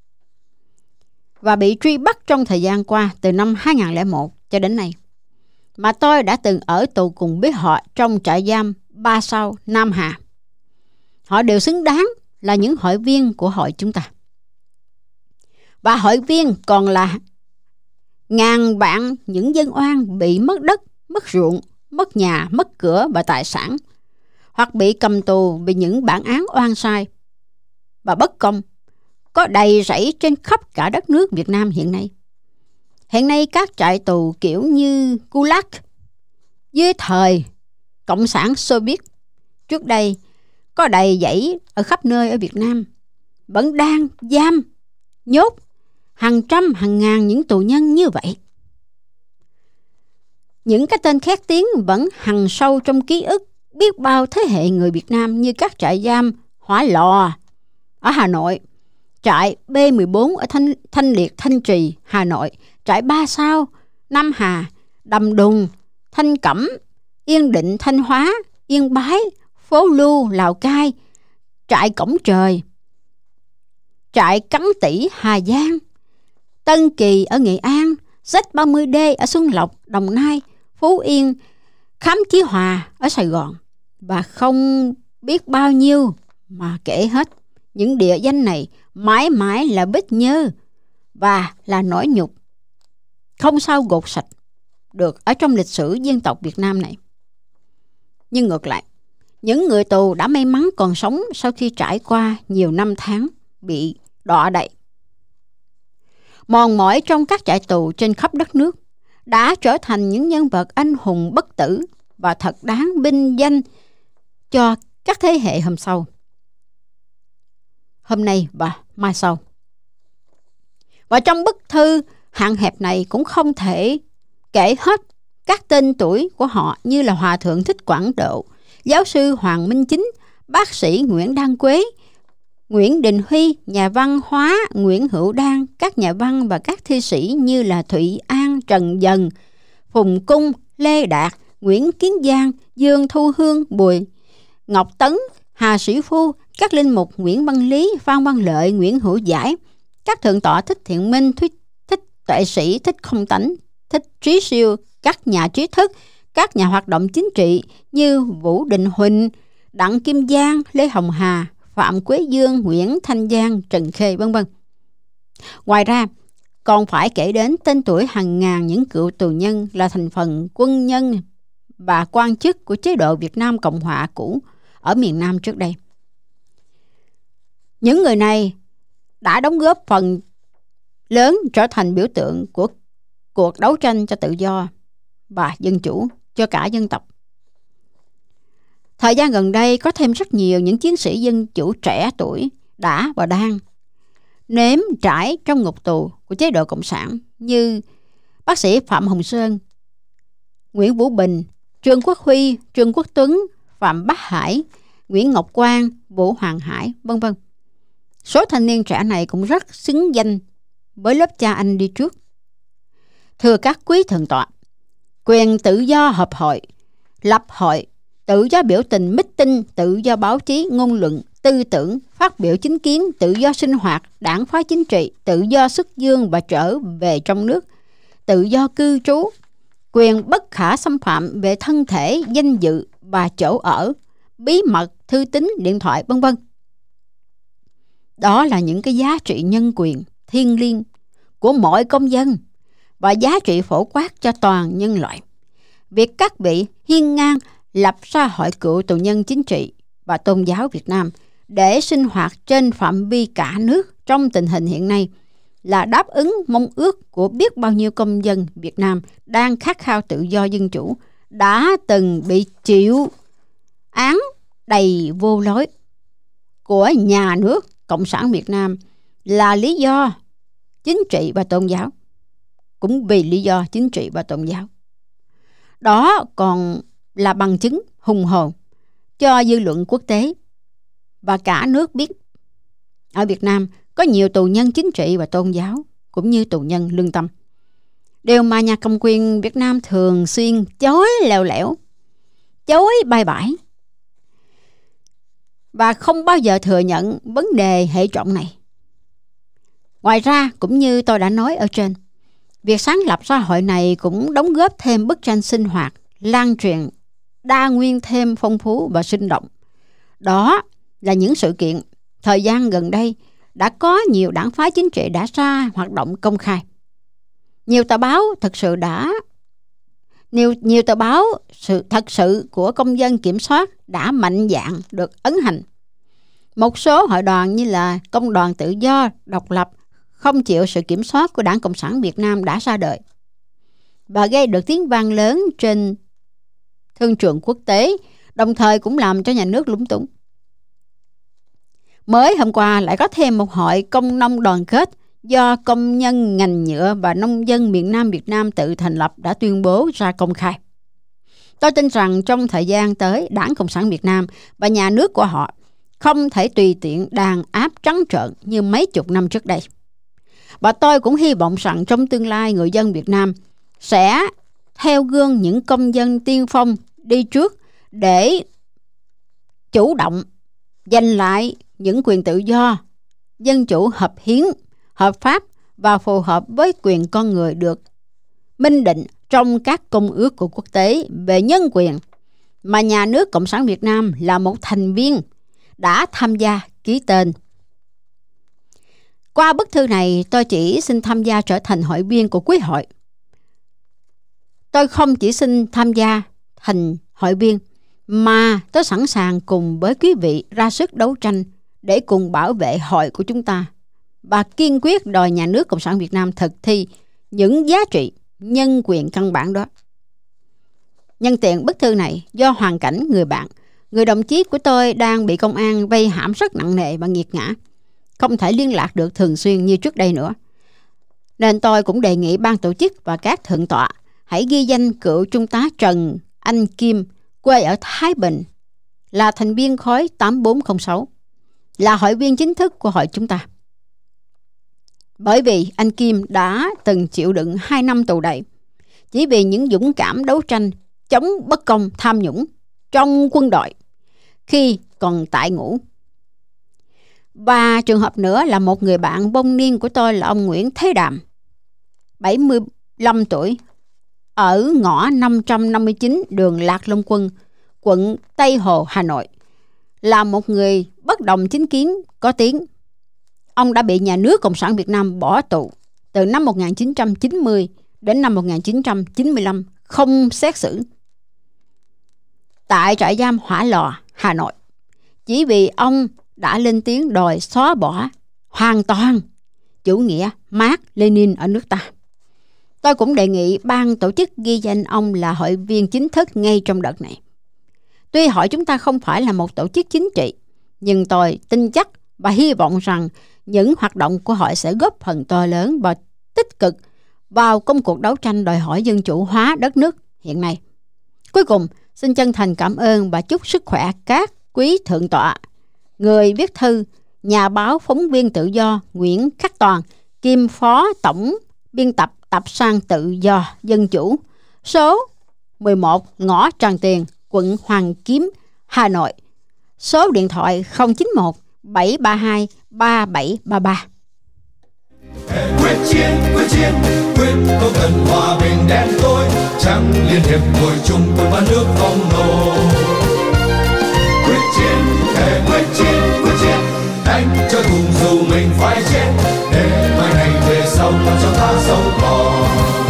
và bị truy bắt trong thời gian qua từ năm hai nghìn không trăm lẻ một cho đến nay. Mà tôi đã từng ở tù cùng với họ trong trại giam Ba Sao, Nam Hà. Họ đều xứng đáng là những hội viên của hội chúng ta. Và hội viên còn là ngàn vạn những dân oan bị mất đất, mất ruộng, mất nhà, mất cửa và tài sản, hoặc bị cầm tù vì những bản án oan sai và bất công, có đầy rẫy trên khắp cả đất nước Việt Nam hiện nay. Hiện nay các trại tù kiểu như Gulag dưới thời Cộng sản Xô Viết trước đây có đầy dẫy ở khắp nơi ở Việt Nam vẫn đang giam, nhốt hàng trăm, hàng ngàn những tù nhân như vậy. Những cái tên khét tiếng vẫn hằn sâu trong ký ức biết bao thế hệ người Việt Nam, như các trại giam Hỏa Lò ở Hà Nội, trại B mười bốn ở Thanh, Thanh Liệt, Thanh Trì, Hà Nội, trại Ba Sao, Nam Hà, Đầm Đùng, Thanh Cẩm, Yên Định, Thanh Hóa, Yên Bái, Phố Lu, Lào Cai, trại Cổng Trời, trại Cắn Tỉ, Hà Giang, Tân Kỳ ở Nghệ An, Z ba mươi D ở Xuân Lộc, Đồng Nai, Phú Yên, Khám Chí Hòa ở Sài Gòn, và không biết bao nhiêu mà kể hết. Những địa danh này mãi mãi là vết nhơ và là nỗi nhục không sao gột sạch được ở trong lịch sử dân tộc Việt Nam này. Nhưng ngược lại, những người tù đã may mắn còn sống sau khi trải qua nhiều năm tháng bị đọa đày, mòn mỏi trong các trại tù trên khắp đất nước, đã trở thành những nhân vật anh hùng bất tử và thật đáng vinh danh cho các thế hệ hôm sau, hôm nay và mai sau. Và trong bức thư hạn hẹp này cũng không thể kể hết các tên tuổi của họ, như là Hòa Thượng Thích Quảng Độ, Giáo sư Hoàng Minh Chính, Bác sĩ Nguyễn Đăng Quế, Nguyễn Đình Huy, nhà văn hóa Nguyễn Hữu Đan, các nhà văn và các thi sĩ như là Thụy An, Trần Dần, Phùng Cung, Lê Đạt, Nguyễn Kiến Giang, Dương Thu Hương, Bùi Ngọc Tấn, Hà Sĩ Phu, các linh mục Nguyễn Văn Lý, Phan Văn Lợi, Nguyễn Hữu Giải, các thượng tọa Thích Thiện Minh, Thích, thích Tuệ Sĩ, Thích Không Tánh, Thích Trí Siêu, các nhà trí thức, các nhà hoạt động chính trị như Vũ Đình Huỳnh, Đặng Kim Giang, Lê Hồng Hà, Phạm Quế Dương, Nguyễn Thanh Giang, Trần Khê, vân vân. Ngoài ra, còn phải kể đến tên tuổi hàng ngàn những cựu tù nhân là thành phần quân nhân và quan chức của chế độ Việt Nam Cộng Hòa cũ ở miền Nam trước đây. Những người này đã đóng góp phần lớn trở thành biểu tượng của cuộc đấu tranh cho tự do và dân chủ cho cả dân tộc. Thời gian gần đây có thêm rất nhiều những chiến sĩ dân chủ trẻ tuổi đã và đang nếm trải trong ngục tù của chế độ Cộng sản như bác sĩ Phạm Hồng Sơn, Nguyễn Vũ Bình, Trương Quốc Huy, Trương Quốc Tuấn, Phạm Bắc Hải, Nguyễn Ngọc Quang, Vũ Hoàng Hải, vân vân. Số thanh niên trẻ này cũng rất xứng danh với lớp cha anh đi trước. Thưa các quý thượng tọa, quyền tự do họp hội, lập hội, tự do biểu tình, meeting, tự do báo chí, ngôn luận, tư tưởng, phát biểu chính kiến, tự do sinh hoạt, đảng phái chính trị, tự do xuất dương và trở về trong nước, tự do cư trú, quyền bất khả xâm phạm về thân thể, danh dự và chỗ ở, bí mật, thư tín, điện thoại, vân vân. Đó là những cái giá trị nhân quyền thiêng liêng của mọi công dân và giá trị phổ quát cho toàn nhân loại. Việc các vị hiên ngang lập ra Hội cựu tù nhân chính trị và tôn giáo Việt Nam để sinh hoạt trên phạm vi cả nước trong tình hình hiện nay là đáp ứng mong ước của biết bao nhiêu công dân Việt Nam đang khát khao tự do dân chủ, đã từng bị chịu án đầy vô lối của nhà nước Cộng sản Việt Nam là lý do chính trị và tôn giáo, cũng vì lý do chính trị và tôn giáo. Đó còn là bằng chứng hùng hồn cho dư luận quốc tế và cả nước biết ở Việt Nam có nhiều tù nhân chính trị và tôn giáo cũng như tù nhân lương tâm. Điều mà nhà cầm quyền Việt Nam thường xuyên chối lèo lẻo, chối bay bãi và không bao giờ thừa nhận vấn đề hệ trọng này. Ngoài ra, cũng như tôi đã nói ở trên, việc sáng lập ra hội này cũng đóng góp thêm bức tranh sinh hoạt, lan truyền, đa nguyên thêm phong phú và sinh động. Đó là những sự kiện thời gian gần đây đã có nhiều đảng phái chính trị đã ra hoạt động công khai. Nhiều tờ báo thật sự đã nhiều, nhiều tờ báo sự thật sự của công dân kiểm soát đã mạnh dạn được ấn hành. Một số hội đoàn như là Công đoàn Tự do, độc lập, không chịu sự kiểm soát của Đảng Cộng sản Việt Nam đã ra đời và gây được tiếng vang lớn trên thương trường quốc tế, đồng thời cũng làm cho nhà nước lúng túng. Mới hôm qua lại có thêm một hội công nông đoàn kết do công nhân ngành nhựa và nông dân miền Nam Việt Nam tự thành lập đã tuyên bố ra công khai. Tôi tin rằng trong thời gian tới, Đảng Cộng sản Việt Nam và nhà nước của họ không thể tùy tiện đàn áp trắng trợn như mấy chục năm trước đây. Và tôi cũng hy vọng rằng trong tương lai người dân Việt Nam sẽ theo gương những công dân tiên phong đi trước để chủ động giành lại những quyền tự do, dân chủ hợp hiến, hợp pháp và phù hợp với quyền con người được minh định trong các công ước của quốc tế về nhân quyền mà nhà nước Cộng sản Việt Nam là một thành viên đã tham gia ký tên. Qua bức thư này, tôi chỉ xin tham gia trở thành hội viên của quý hội. Tôi không chỉ xin tham gia thành hội viên, mà tôi sẵn sàng cùng với quý vị ra sức đấu tranh để cùng bảo vệ hội của chúng ta và kiên quyết đòi nhà nước Cộng sản Việt Nam thực thi những giá trị nhân quyền căn bản đó. Nhân tiện bức thư này, do hoàn cảnh người bạn, người đồng chí của tôi đang bị công an vây hãm rất nặng nề và nghiệt ngã, không thể liên lạc được thường xuyên như trước đây nữa, nên tôi cũng đề nghị ban tổ chức và các thượng tọa hãy ghi danh cựu trung tá Trần Anh Kim, quê ở Thái Bình, là thành viên khối tám bốn không sáu, là hội viên chính thức của hội chúng ta. Bởi vì anh Kim đã từng chịu đựng hai năm tù đầy chỉ vì những dũng cảm đấu tranh chống bất công tham nhũng trong quân đội khi còn tại ngũ. Và trường hợp nữa là một người bạn bông niên của tôi là ông Nguyễn Thế Đàm, bảy mươi lăm tuổi, ở ngõ năm trăm năm mươi chín đường Lạc Long Quân, quận Tây Hồ, Hà Nội, là một người bất đồng chính kiến có tiếng. Ông đã bị nhà nước Cộng sản Việt Nam bỏ tù từ năm một nghìn chín trăm chín mươi đến năm một nghìn chín trăm chín mươi lăm, không xét xử. tại trại giam Hỏa Lò, Hà Nội, chỉ vì ông đã lên tiếng đòi xóa bỏ hoàn toàn chủ nghĩa Mác Lênin ở nước ta. Tôi cũng đề nghị ban tổ chức ghi danh ông là hội viên chính thức ngay trong đợt này. Tuy hội chúng ta không phải là một tổ chức chính trị, nhưng tôi tin chắc và hy vọng rằng những hoạt động của hội sẽ góp phần to lớn và tích cực vào công cuộc đấu tranh đòi hỏi dân chủ hóa đất nước hiện nay. Cuối cùng, xin chân thành cảm ơn và chúc sức khỏe các quý thượng tọa, người viết thư, nhà báo phóng viên tự do Nguyễn Khắc Toàn, kiêm phó tổng biên tập tập san Tự do Dân chủ, số mười một ngõ Tràng Tiền, quận Hoàn Kiếm, Hà Nội, số điện thoại không chín một bảy ba hai ba bảy ba ba. Quyết chiến, quyết chiến, quyết không cần hòa bình đen tối, trắng liên hiệp ngồi chung cùng ba nước phong nô. Quyết chiến, thề quyết chiến, quyết chiến, đánh cho thùng dù mình phải chết, để mai này về sau ta cho ta giàu có.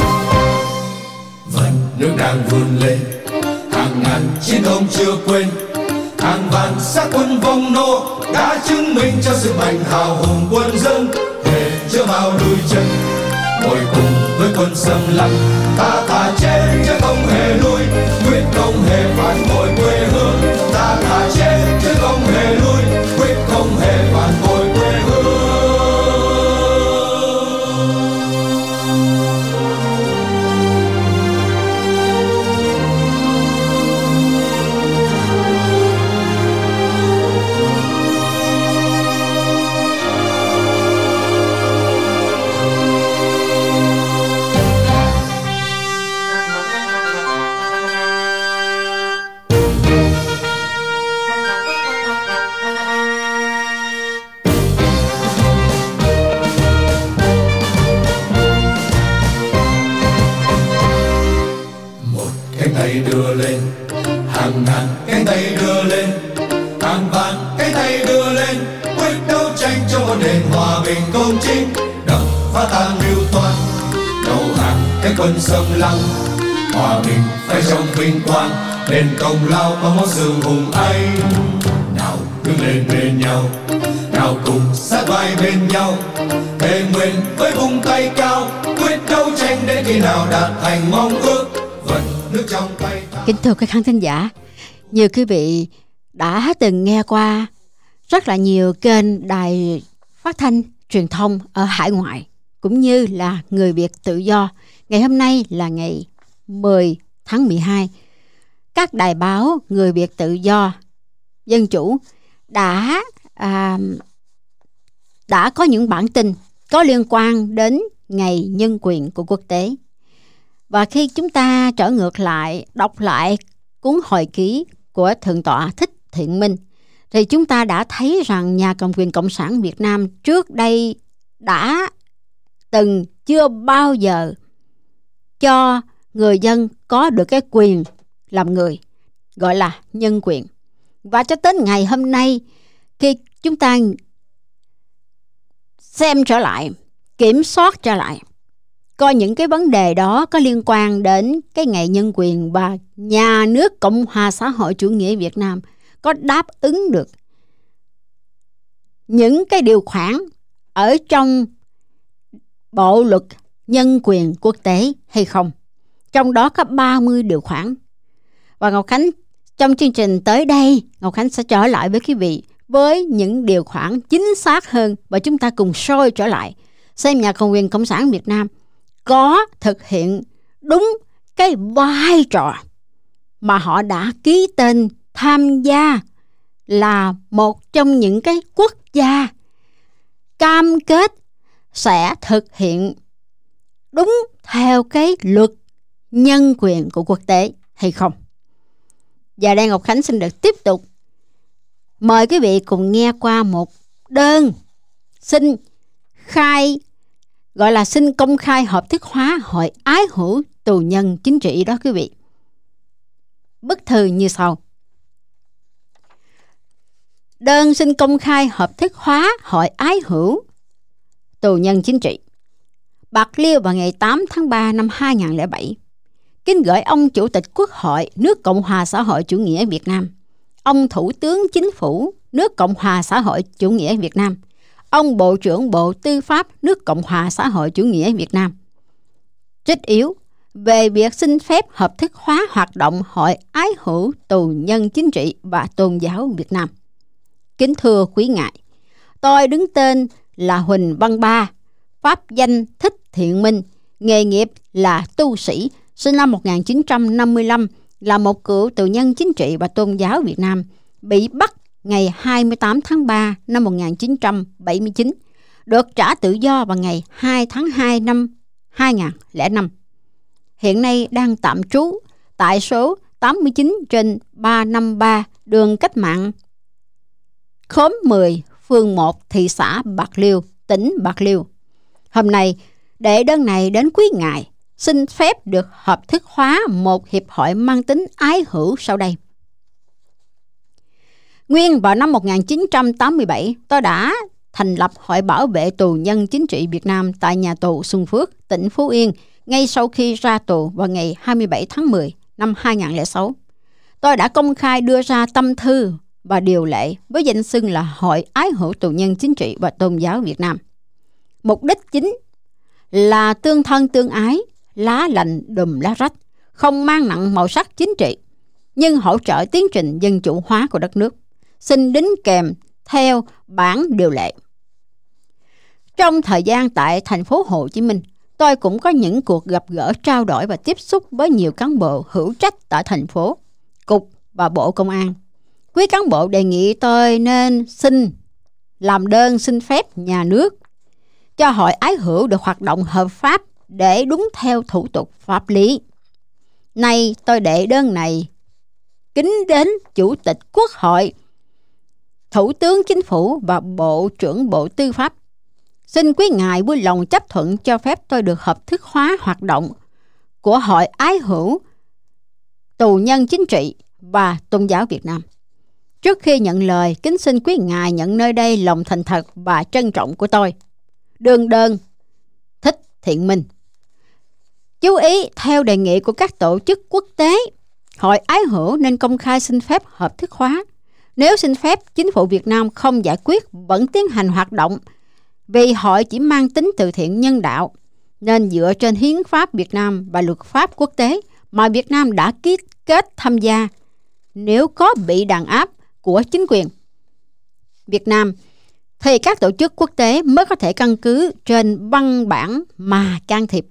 Vẫn nước đang vươn lên, hàng ngàn chiến công chưa quên, hàng vạn xác quân vong nô đã chứng minh cho sự mạnh hào hùng quân dân. Để chưa bao đuôi chân, ngồi cùng với quân xâm lăng, ta thà chết chứ không hề lui, quyết không hề phản bội quê hương. Ta thà chết chứ không hề lui, quyết không hề phản bội quê hương. Đưa lên hàng ngàn cánh tay, đưa lên hàng vạn cánh tay, đưa lên quyết đấu tranh cho một nền hòa bình công chính, đập phá tan mưu toan, đầu hàng cái quân xâm lăng. Hòa bình phải trong vinh quang, đền công lao bằng máu xương hùng anh. Nào đứng lên bên nhau, nào cùng sát vai bên nhau, thề nguyện với vùng tay cao, quyết đấu tranh đến khi nào đạt thành mong ước. Kính thưa các khán thính giả, nhiều quý vị đã từng nghe qua rất là nhiều kênh đài phát thanh truyền thông ở hải ngoại, cũng như là Người Việt Tự Do. Ngày hôm nay là ngày mười tháng mười hai, các đài báo Người Việt Tự Do Dân chủ đã à, đã có những bản tin có liên quan đến Ngày Nhân quyền của quốc tế. Và khi chúng ta trở ngược lại, đọc lại cuốn hồi ký của Thượng tọa Thích Thiện Minh, thì chúng ta đã thấy rằng nhà cầm quyền Cộng sản Việt Nam trước đây đã từng chưa bao giờ cho người dân có được cái quyền làm người, gọi là nhân quyền. Và cho đến ngày hôm nay, khi chúng ta xem trở lại, kiểm soát trở lại, coi những cái vấn đề đó có liên quan đến cái ngày nhân quyền và nhà nước Cộng hòa xã hội chủ nghĩa Việt Nam có đáp ứng được những cái điều khoản ở trong Bộ luật nhân quyền quốc tế hay không. Trong đó có ba mươi điều khoản. Và Ngọc Khánh trong chương trình tới đây, Ngọc Khánh sẽ trở lại với quý vị với những điều khoản chính xác hơn, và chúng ta cùng soi trở lại xem nhà cầm quyền Cộng sản Việt Nam có thực hiện đúng cái vai trò mà họ đã ký tên tham gia là một trong những cái quốc gia cam kết sẽ thực hiện đúng theo cái luật nhân quyền của quốc tế hay không. Và đây Ngọc Khánh xin được tiếp tục mời quý vị cùng nghe qua một đơn xin khai, gọi là xin công khai hợp thức hóa Hội Ái Hữu Tù Nhân Chính trị đó quý vị. Bức thư như sau: đơn xin công khai hợp thức hóa Hội Ái Hữu Tù Nhân Chính trị, Bạc Liêu vào ngày tám tháng ba năm hai nghìn không trăm lẻ bảy. kính gửi ông Chủ tịch Quốc hội nước Cộng hòa xã hội chủ nghĩa Việt Nam, ông Thủ tướng Chính phủ nước Cộng hòa xã hội chủ nghĩa Việt Nam, ông Bộ trưởng Bộ Tư pháp nước Cộng hòa xã hội chủ nghĩa Việt Nam. Trích yếu về việc xin phép hợp thức hóa hoạt động Hội Ái Hữu Tù nhân Chính trị và Tôn giáo Việt Nam. Kính thưa quý ngài, tôi đứng tên là Huỳnh Văn Ba, pháp danh Thích Thiện Minh, nghề nghiệp là tu sĩ, sinh năm một nghìn chín trăm năm mươi lăm, là một cựu tù nhân chính trị và tôn giáo Việt Nam, bị bắt ngày hai mươi tám tháng ba năm một nghìn chín trăm bảy mươi chín, được trả tự do vào ngày hai tháng hai năm hai nghìn không trăm lẻ năm. Hiện nay đang tạm trú tại số tám mươi chín trên ba trăm năm mươi ba đường Cách Mạng, khóm mười, phường một, thị xã Bạc Liêu, tỉnh Bạc Liêu. Hôm nay, đệ đơn này đến quý ngài xin phép được hợp thức hóa một hiệp hội mang tính ái hữu sau đây. Nguyên vào năm một nghìn chín trăm tám mươi bảy, tôi đã thành lập Hội Bảo vệ Tù nhân Chính trị Việt Nam tại nhà tù Xuân Phước, tỉnh Phú Yên, ngay sau khi ra tù vào ngày hai mươi bảy tháng mười năm hai nghìn không trăm lẻ sáu. Tôi đã công khai đưa ra tâm thư và điều lệ với danh xưng là Hội Ái Hữu Tù nhân Chính trị và Tôn giáo Việt Nam. Mục đích chính là tương thân tương ái, lá lành đùm lá rách, không mang nặng màu sắc chính trị, nhưng hỗ trợ tiến trình dân chủ hóa của đất nước. Xin đính kèm theo bản điều lệ. Trong thời gian tại thành phố Hồ Chí Minh, tôi cũng có những cuộc gặp gỡ, trao đổi và tiếp xúc với nhiều cán bộ hữu trách tại thành phố, cục và Bộ Công an. Quý cán bộ đề nghị tôi nên xin làm đơn xin phép nhà nước cho Hội Ái Hữu được hoạt động hợp pháp để đúng theo thủ tục pháp lý. Nay tôi đệ đơn này kính đến Chủ tịch Quốc hội, Thủ tướng Chính phủ và Bộ trưởng Bộ Tư pháp. Xin quý ngài vui lòng chấp thuận cho phép tôi được hợp thức hóa hoạt động của Hội Ái Hữu Tù nhân Chính trị và Tôn giáo Việt Nam. Trước khi nhận lời, kính xin quý ngài nhận nơi đây lòng thành thật và trân trọng của tôi. Đương đơn Thích Thiện Minh. Chú ý, theo đề nghị của các tổ chức quốc tế, Hội Ái Hữu nên công khai xin phép hợp thức hóa. Nếu xin phép, chính phủ Việt Nam không giải quyết vẫn tiến hành hoạt động, vì hội chỉ mang tính từ thiện nhân đạo, nên dựa trên hiến pháp Việt Nam và luật pháp quốc tế mà Việt Nam đã ký kết tham gia. Nếu có bị đàn áp của chính quyền Việt Nam, thì các tổ chức quốc tế mới có thể căn cứ trên văn bản mà can thiệp.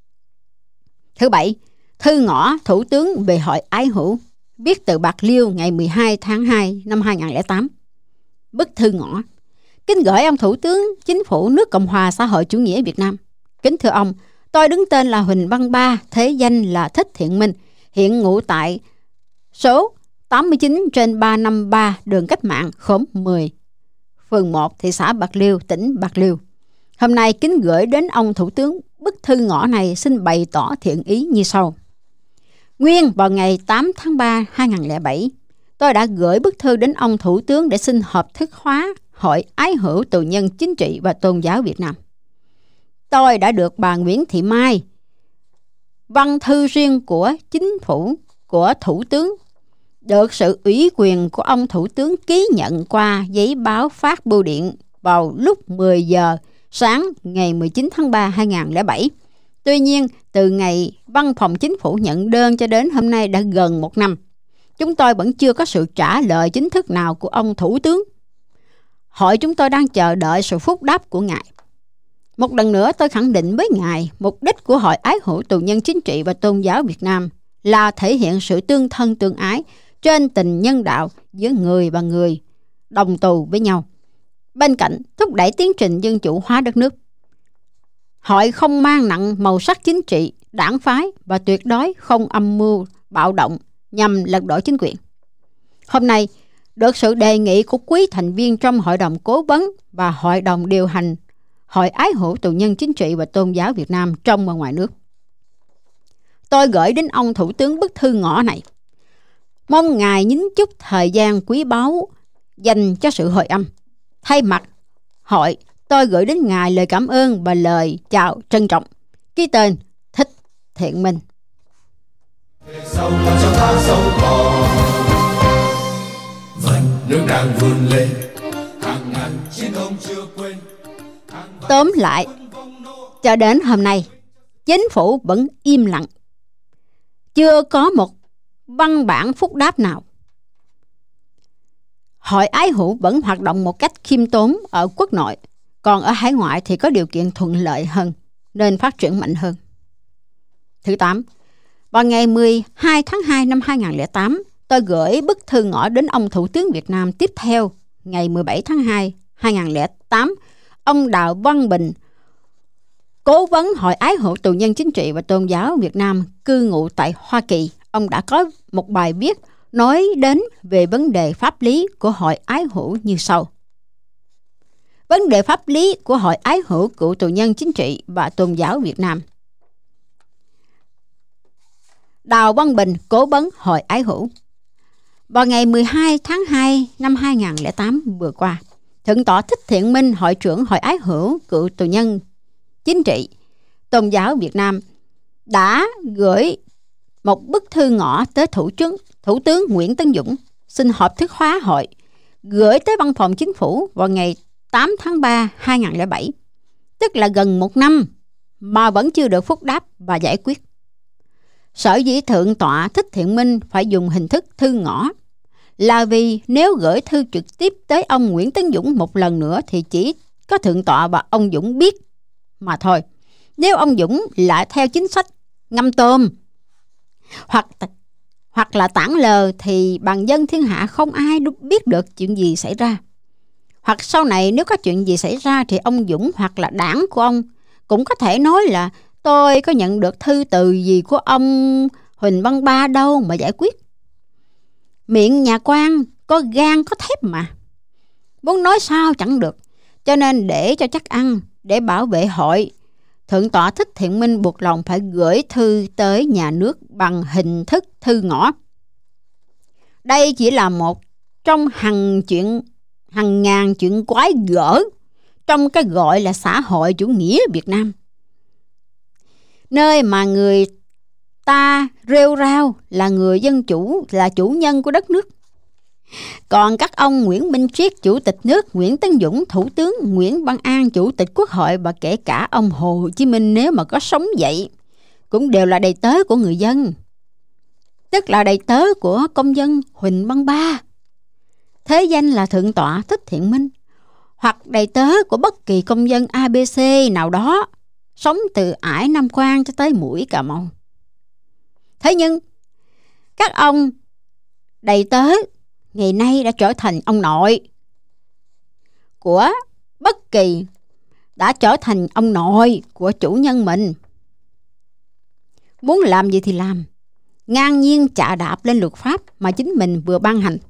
Thứ bảy, thư ngõ Thủ tướng về Hội Ái Hữu, viết từ Bạc Liêu ngày mười hai tháng hai năm hai nghìn không trăm lẻ tám. Bức thư ngõ: kính gửi ông Thủ tướng Chính phủ nước Cộng hòa xã hội chủ nghĩa Việt Nam. Kính thưa ông, tôi đứng tên là Huỳnh Văn Ba, thế danh là Thích Thiện Minh, hiện ngụ tại số tám mươi chín trên ba trăm năm mươi ba đường Cách Mạng, khóm mười, phường một, thị xã Bạc Liêu, tỉnh Bạc Liêu. Hôm nay kính gửi đến ông Thủ tướng bức thư ngõ này, xin bày tỏ thiện ý như sau. Nguyên vào ngày tám tháng ba năm hai nghìn không trăm lẻ bảy, tôi đã gửi bức thư đến ông Thủ tướng để xin hợp thức hóa Hội Ái Hữu Tù nhân Chính trị và Tôn giáo Việt Nam. Tôi đã được bà Nguyễn Thị Mai, văn thư riêng của chính phủ, của Thủ tướng, được sự ủy quyền của ông Thủ tướng ký nhận qua giấy báo phát bưu điện vào lúc mười giờ sáng ngày mười chín tháng ba năm hai nghìn không trăm lẻ bảy. Tuy nhiên, từ ngày văn phòng chính phủ nhận đơn cho đến hôm nay đã gần một năm. Chúng tôi vẫn chưa có sự trả lời chính thức nào của ông Thủ tướng. Hội chúng tôi đang chờ đợi sự phúc đáp của ngài. Một lần nữa tôi khẳng định với ngài, mục đích của Hội Ái Hữu Tù nhân Chính trị và Tôn giáo Việt Nam là thể hiện sự tương thân tương ái trên tình nhân đạo giữa người và người đồng tù với nhau, bên cạnh thúc đẩy tiến trình dân chủ hóa đất nước. Hội không mang nặng màu sắc chính trị, đảng phái và tuyệt đối không âm mưu bạo động nhằm lật đổ chính quyền. Hôm nay, được sự đề nghị của quý thành viên trong Hội đồng Cố vấn và Hội đồng điều hành Hội Ái Hữu Tù nhân Chính trị và Tôn giáo Việt Nam trong và ngoài nước, tôi gửi đến ông Thủ tướng bức thư ngõ này. Mong ngài nhín chút thời gian quý báu dành cho sự hồi âm. Thay mặt hội, tôi gửi đến ngài lời cảm ơn và lời chào trân trọng. Ký tên Thích Thiện Minh. Sau là cho ta giàu có, vành nước đang vươn lên, hàng ngàn chiến công chưa quên. Tóm lại, cho đến hôm nay, chính phủ vẫn im lặng. Chưa có một văn bản phúc đáp nào. Hội Ái Hữu vẫn hoạt động một cách khiêm tốn ở quốc nội, còn ở hải ngoại thì có điều kiện thuận lợi hơn, nên phát triển mạnh hơn. Thứ tám, vào ngày mười hai tháng hai năm hai nghìn không trăm lẻ tám, tôi gửi bức thư ngỏ đến ông Thủ tướng Việt Nam tiếp theo. Ngày mười bảy tháng hai năm hai nghìn không trăm lẻ tám, ông Đào Văn Bình, cố vấn Hội Ái Hữu tù nhân chính trị và tôn giáo Việt Nam cư ngụ tại Hoa Kỳ, ông đã có một bài viết nói đến về vấn đề pháp lý của Hội Ái Hữu như sau. Vấn đề pháp lý của Hội Ái Hữu cựu tù nhân chính trị và tôn giáo Việt Nam. Đào Văn Bình, cố vấn Hội Ái Hữu. Vào ngày mười hai tháng hai năm hai nghìn không trăm lẻ tám vừa qua, Thượng tọa Thích Thiện Minh, Hội trưởng Hội Ái Hữu cựu tù nhân chính trị tôn giáo Việt Nam đã gửi một bức thư ngỏ tới Thủ tướng, Thủ tướng Nguyễn Tấn Dũng xin hợp thức hóa hội, gửi tới Văn phòng Chính phủ vào ngày tám tháng ba năm hai nghìn không trăm lẻ bảy, tức là gần một năm mà vẫn chưa được phúc đáp và giải quyết. Sở dĩ Thượng tọa Thích Thiện Minh phải dùng hình thức thư ngỏ là vì nếu gửi thư trực tiếp tới ông Nguyễn Tấn Dũng một lần nữa thì chỉ có Thượng tọa và ông Dũng biết mà thôi. Nếu ông Dũng lại theo chính sách ngâm tôm hoặc hoặc là tản lờ thì bằng dân thiên hạ không ai biết được chuyện gì xảy ra. Hoặc sau này nếu có chuyện gì xảy ra thì ông Dũng hoặc là đảng của ông cũng có thể nói là tôi có nhận được thư từ gì của ông Huỳnh Văn Ba đâu mà giải quyết. Miệng nhà quan có gan có thép mà, muốn nói sao chẳng được. Cho nên để cho chắc ăn, để bảo vệ hội, Thượng tọa Thích Thiện Minh buộc lòng phải gửi thư tới nhà nước bằng hình thức thư ngỏ. Đây chỉ là một trong hàng chuyện hàng ngàn chuyện quái gở trong cái gọi là xã hội chủ nghĩa Việt Nam, nơi mà người ta rêu rao là người dân chủ, là chủ nhân của đất nước. Còn các ông Nguyễn Minh Triết, Chủ tịch nước, Nguyễn Tấn Dũng, Thủ tướng, Nguyễn Văn An, Chủ tịch Quốc hội, và kể cả ông Hồ Chí Minh nếu mà có sống dậy, cũng đều là đầy tớ của người dân, tức là đầy tớ của công dân Huỳnh Văn Ba, thế danh là Thượng tọa Thích Thiện Minh, hoặc đầy tớ của bất kỳ công dân a bê xê nào đó sống từ Ải Nam Quan cho tới Mũi Cà Mau. Thế nhưng các ông đầy tớ ngày nay đã trở thành ông nội của bất kỳ, đã trở thành ông nội của chủ nhân mình. Muốn làm gì thì làm, ngang nhiên chà đạp lên luật pháp mà chính mình vừa ban hành.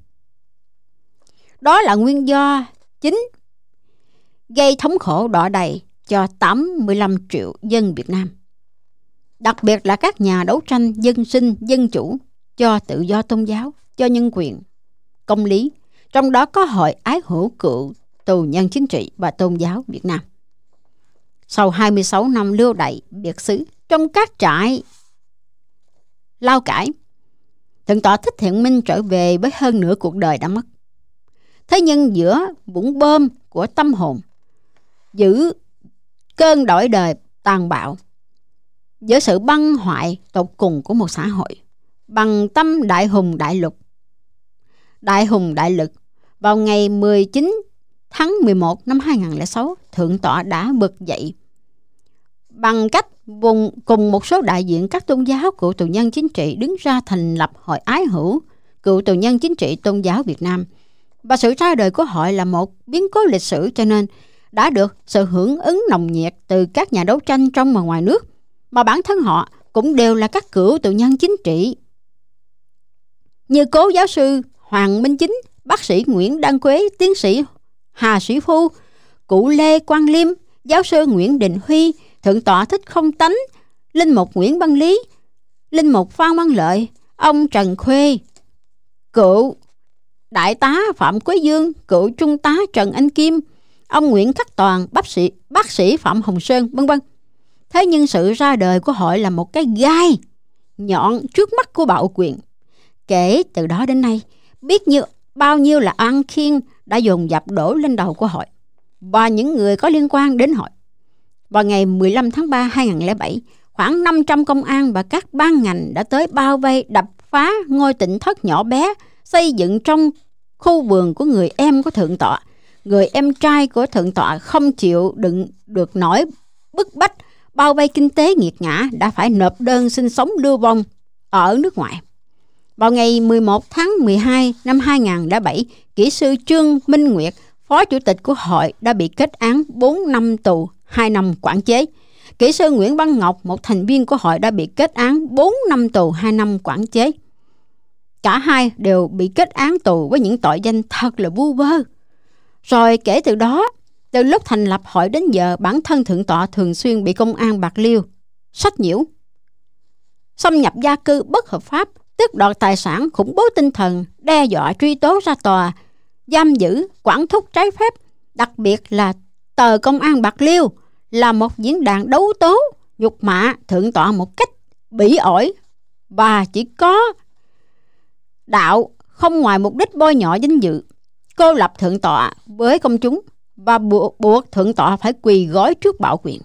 Đó là nguyên do chính gây thống khổ đọa đầy cho tám mươi lăm triệu dân Việt Nam, đặc biệt là các nhà đấu tranh dân sinh, dân chủ, cho tự do tôn giáo, cho nhân quyền, công lý, trong đó có Hội Ái Hữu cựu tù nhân chính trị và tôn giáo Việt Nam. Sau hai mươi sáu năm lưu đày biệt xứ trong các trại lao cải, Thượng tọa Thích Thiện Minh trở về với hơn nửa cuộc đời đã mất. Thế nhưng giữa vũng bơm của tâm hồn, giữa cơn đổi đời tàn bạo, giữa sự băng hoại tột cùng của một xã hội, bằng tâm đại hùng đại lục, đại hùng đại lực, vào ngày mười chín tháng mười một năm hai nghìn không trăm lẻ sáu, Thượng tọa đã bật dậy bằng cách vùng cùng một số đại diện các tôn giáo cựu tù nhân chính trị đứng ra thành lập Hội Ái Hữu cựu tù nhân chính trị tôn giáo Việt Nam. Và sự ra đời của hội là một biến cố lịch sử, cho nên đã được sự hưởng ứng nồng nhiệt từ các nhà đấu tranh trong và ngoài nước, mà bản thân họ cũng đều là các cựu tù nhân chính trị, như cố giáo sư Hoàng Minh Chính, bác sĩ Nguyễn Đăng Quế, tiến sĩ Hà Sĩ Phu, cụ Lê Quang Liêm, giáo sư Nguyễn Đình Huy, Thượng tọa Thích Không Tánh, linh mục Nguyễn Văn Lý, linh mục Phan Văn Lợi, ông Trần Khuê, cựu đại tá Phạm Quế Dương, cựu trung tá Trần Anh Kim, ông Nguyễn Khắc Toàn, bác sĩ bác sĩ Phạm Hồng Sơn, vân vân. Thế nhưng sự ra đời của hội là một cái gai nhọn trước mắt của bạo quyền. Kể từ đó đến nay, biết nhiêu bao nhiêu là oan khiên đã dồn dập đổ lên đầu của hội và những người có liên quan đến hội. Vào ngày mười lăm tháng ba năm hai nghìn không trăm lẻ bảy, khoảng năm trăm công an và các ban ngành đã tới bao vây đập phá ngôi tịnh thất nhỏ bé xây dựng trong khu vườn của người em của thượng tọa. Người em trai của thượng tọa không chịu đựng được nỗi bức bách bao vây kinh tế nghiệt ngã, đã phải nộp đơn xin sống lưu vong ở nước ngoài. Vào ngày mười một tháng mười hai năm hai nghìn không trăm lẻ bảy, kỹ sư Trương Minh Nguyệt, phó chủ tịch của hội, đã bị kết án bốn năm tù, hai năm quản chế. Kỹ sư Nguyễn Văn Ngọc, một thành viên của hội, đã bị kết án bốn năm tù, hai năm quản chế. Cả hai đều bị kết án tù với những tội danh thật là vu vơ. Rồi kể từ đó, từ lúc thành lập hội đến giờ, bản thân thượng tọa thường xuyên bị công an Bạc Liêu sách nhiễu, xâm nhập gia cư bất hợp pháp, tước đoạt tài sản, khủng bố tinh thần, đe dọa truy tố ra tòa, giam giữ, quản thúc trái phép. Đặc biệt là tờ Công an Bạc Liêu là một diễn đàn đấu tố, nhục mạ thượng tọa một cách bỉ ổi và chỉ có đạo, không ngoài mục đích bôi nhọ danh dự, cô lập thượng tọa với công chúng và buộc, buộc thượng tọa phải quỳ gối trước bạo quyền.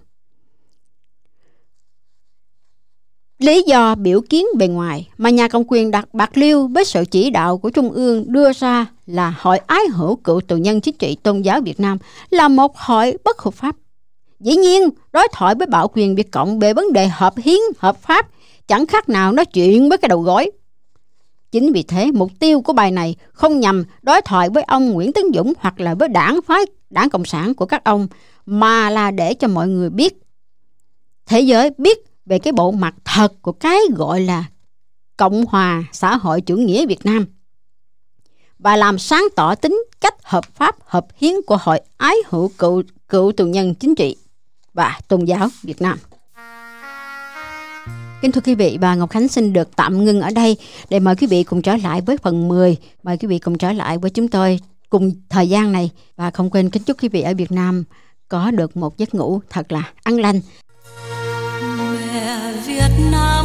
Lý do biểu kiến bề ngoài mà nhà cầm quyền đặt Bạc Liêu với sự chỉ đạo của Trung ương đưa ra là Hội Ái Hữu Cựu Tù nhân Chính trị Tôn giáo Việt Nam là một hội bất hợp pháp. Dĩ nhiên, đối thoại với bạo quyền Việt Cộng về vấn đề hợp hiến, hợp pháp chẳng khác nào nói chuyện với cái đầu gối. Chính vì thế, mục tiêu của bài này không nhằm đối thoại với ông Nguyễn Tấn Dũng hoặc là với đảng phái đảng Cộng sản của các ông, mà là để cho mọi người biết, thế giới biết về cái bộ mặt thật của cái gọi là Cộng hòa xã hội chủ nghĩa Việt Nam, và làm sáng tỏ tính cách hợp pháp hợp hiến của Hội Ái Hữu Cựu, cựu tù nhân chính trị và tôn giáo Việt Nam. Kính thưa quý vị, bà Ngọc Khánh xin được tạm ngưng ở đây để mời quý vị cùng trở lại với phần mười. Mời quý vị cùng trở lại với chúng tôi cùng thời gian này, và không quên kính chúc quý vị ở Việt Nam có được một giấc ngủ thật là an lành. Mẹ Việt Nam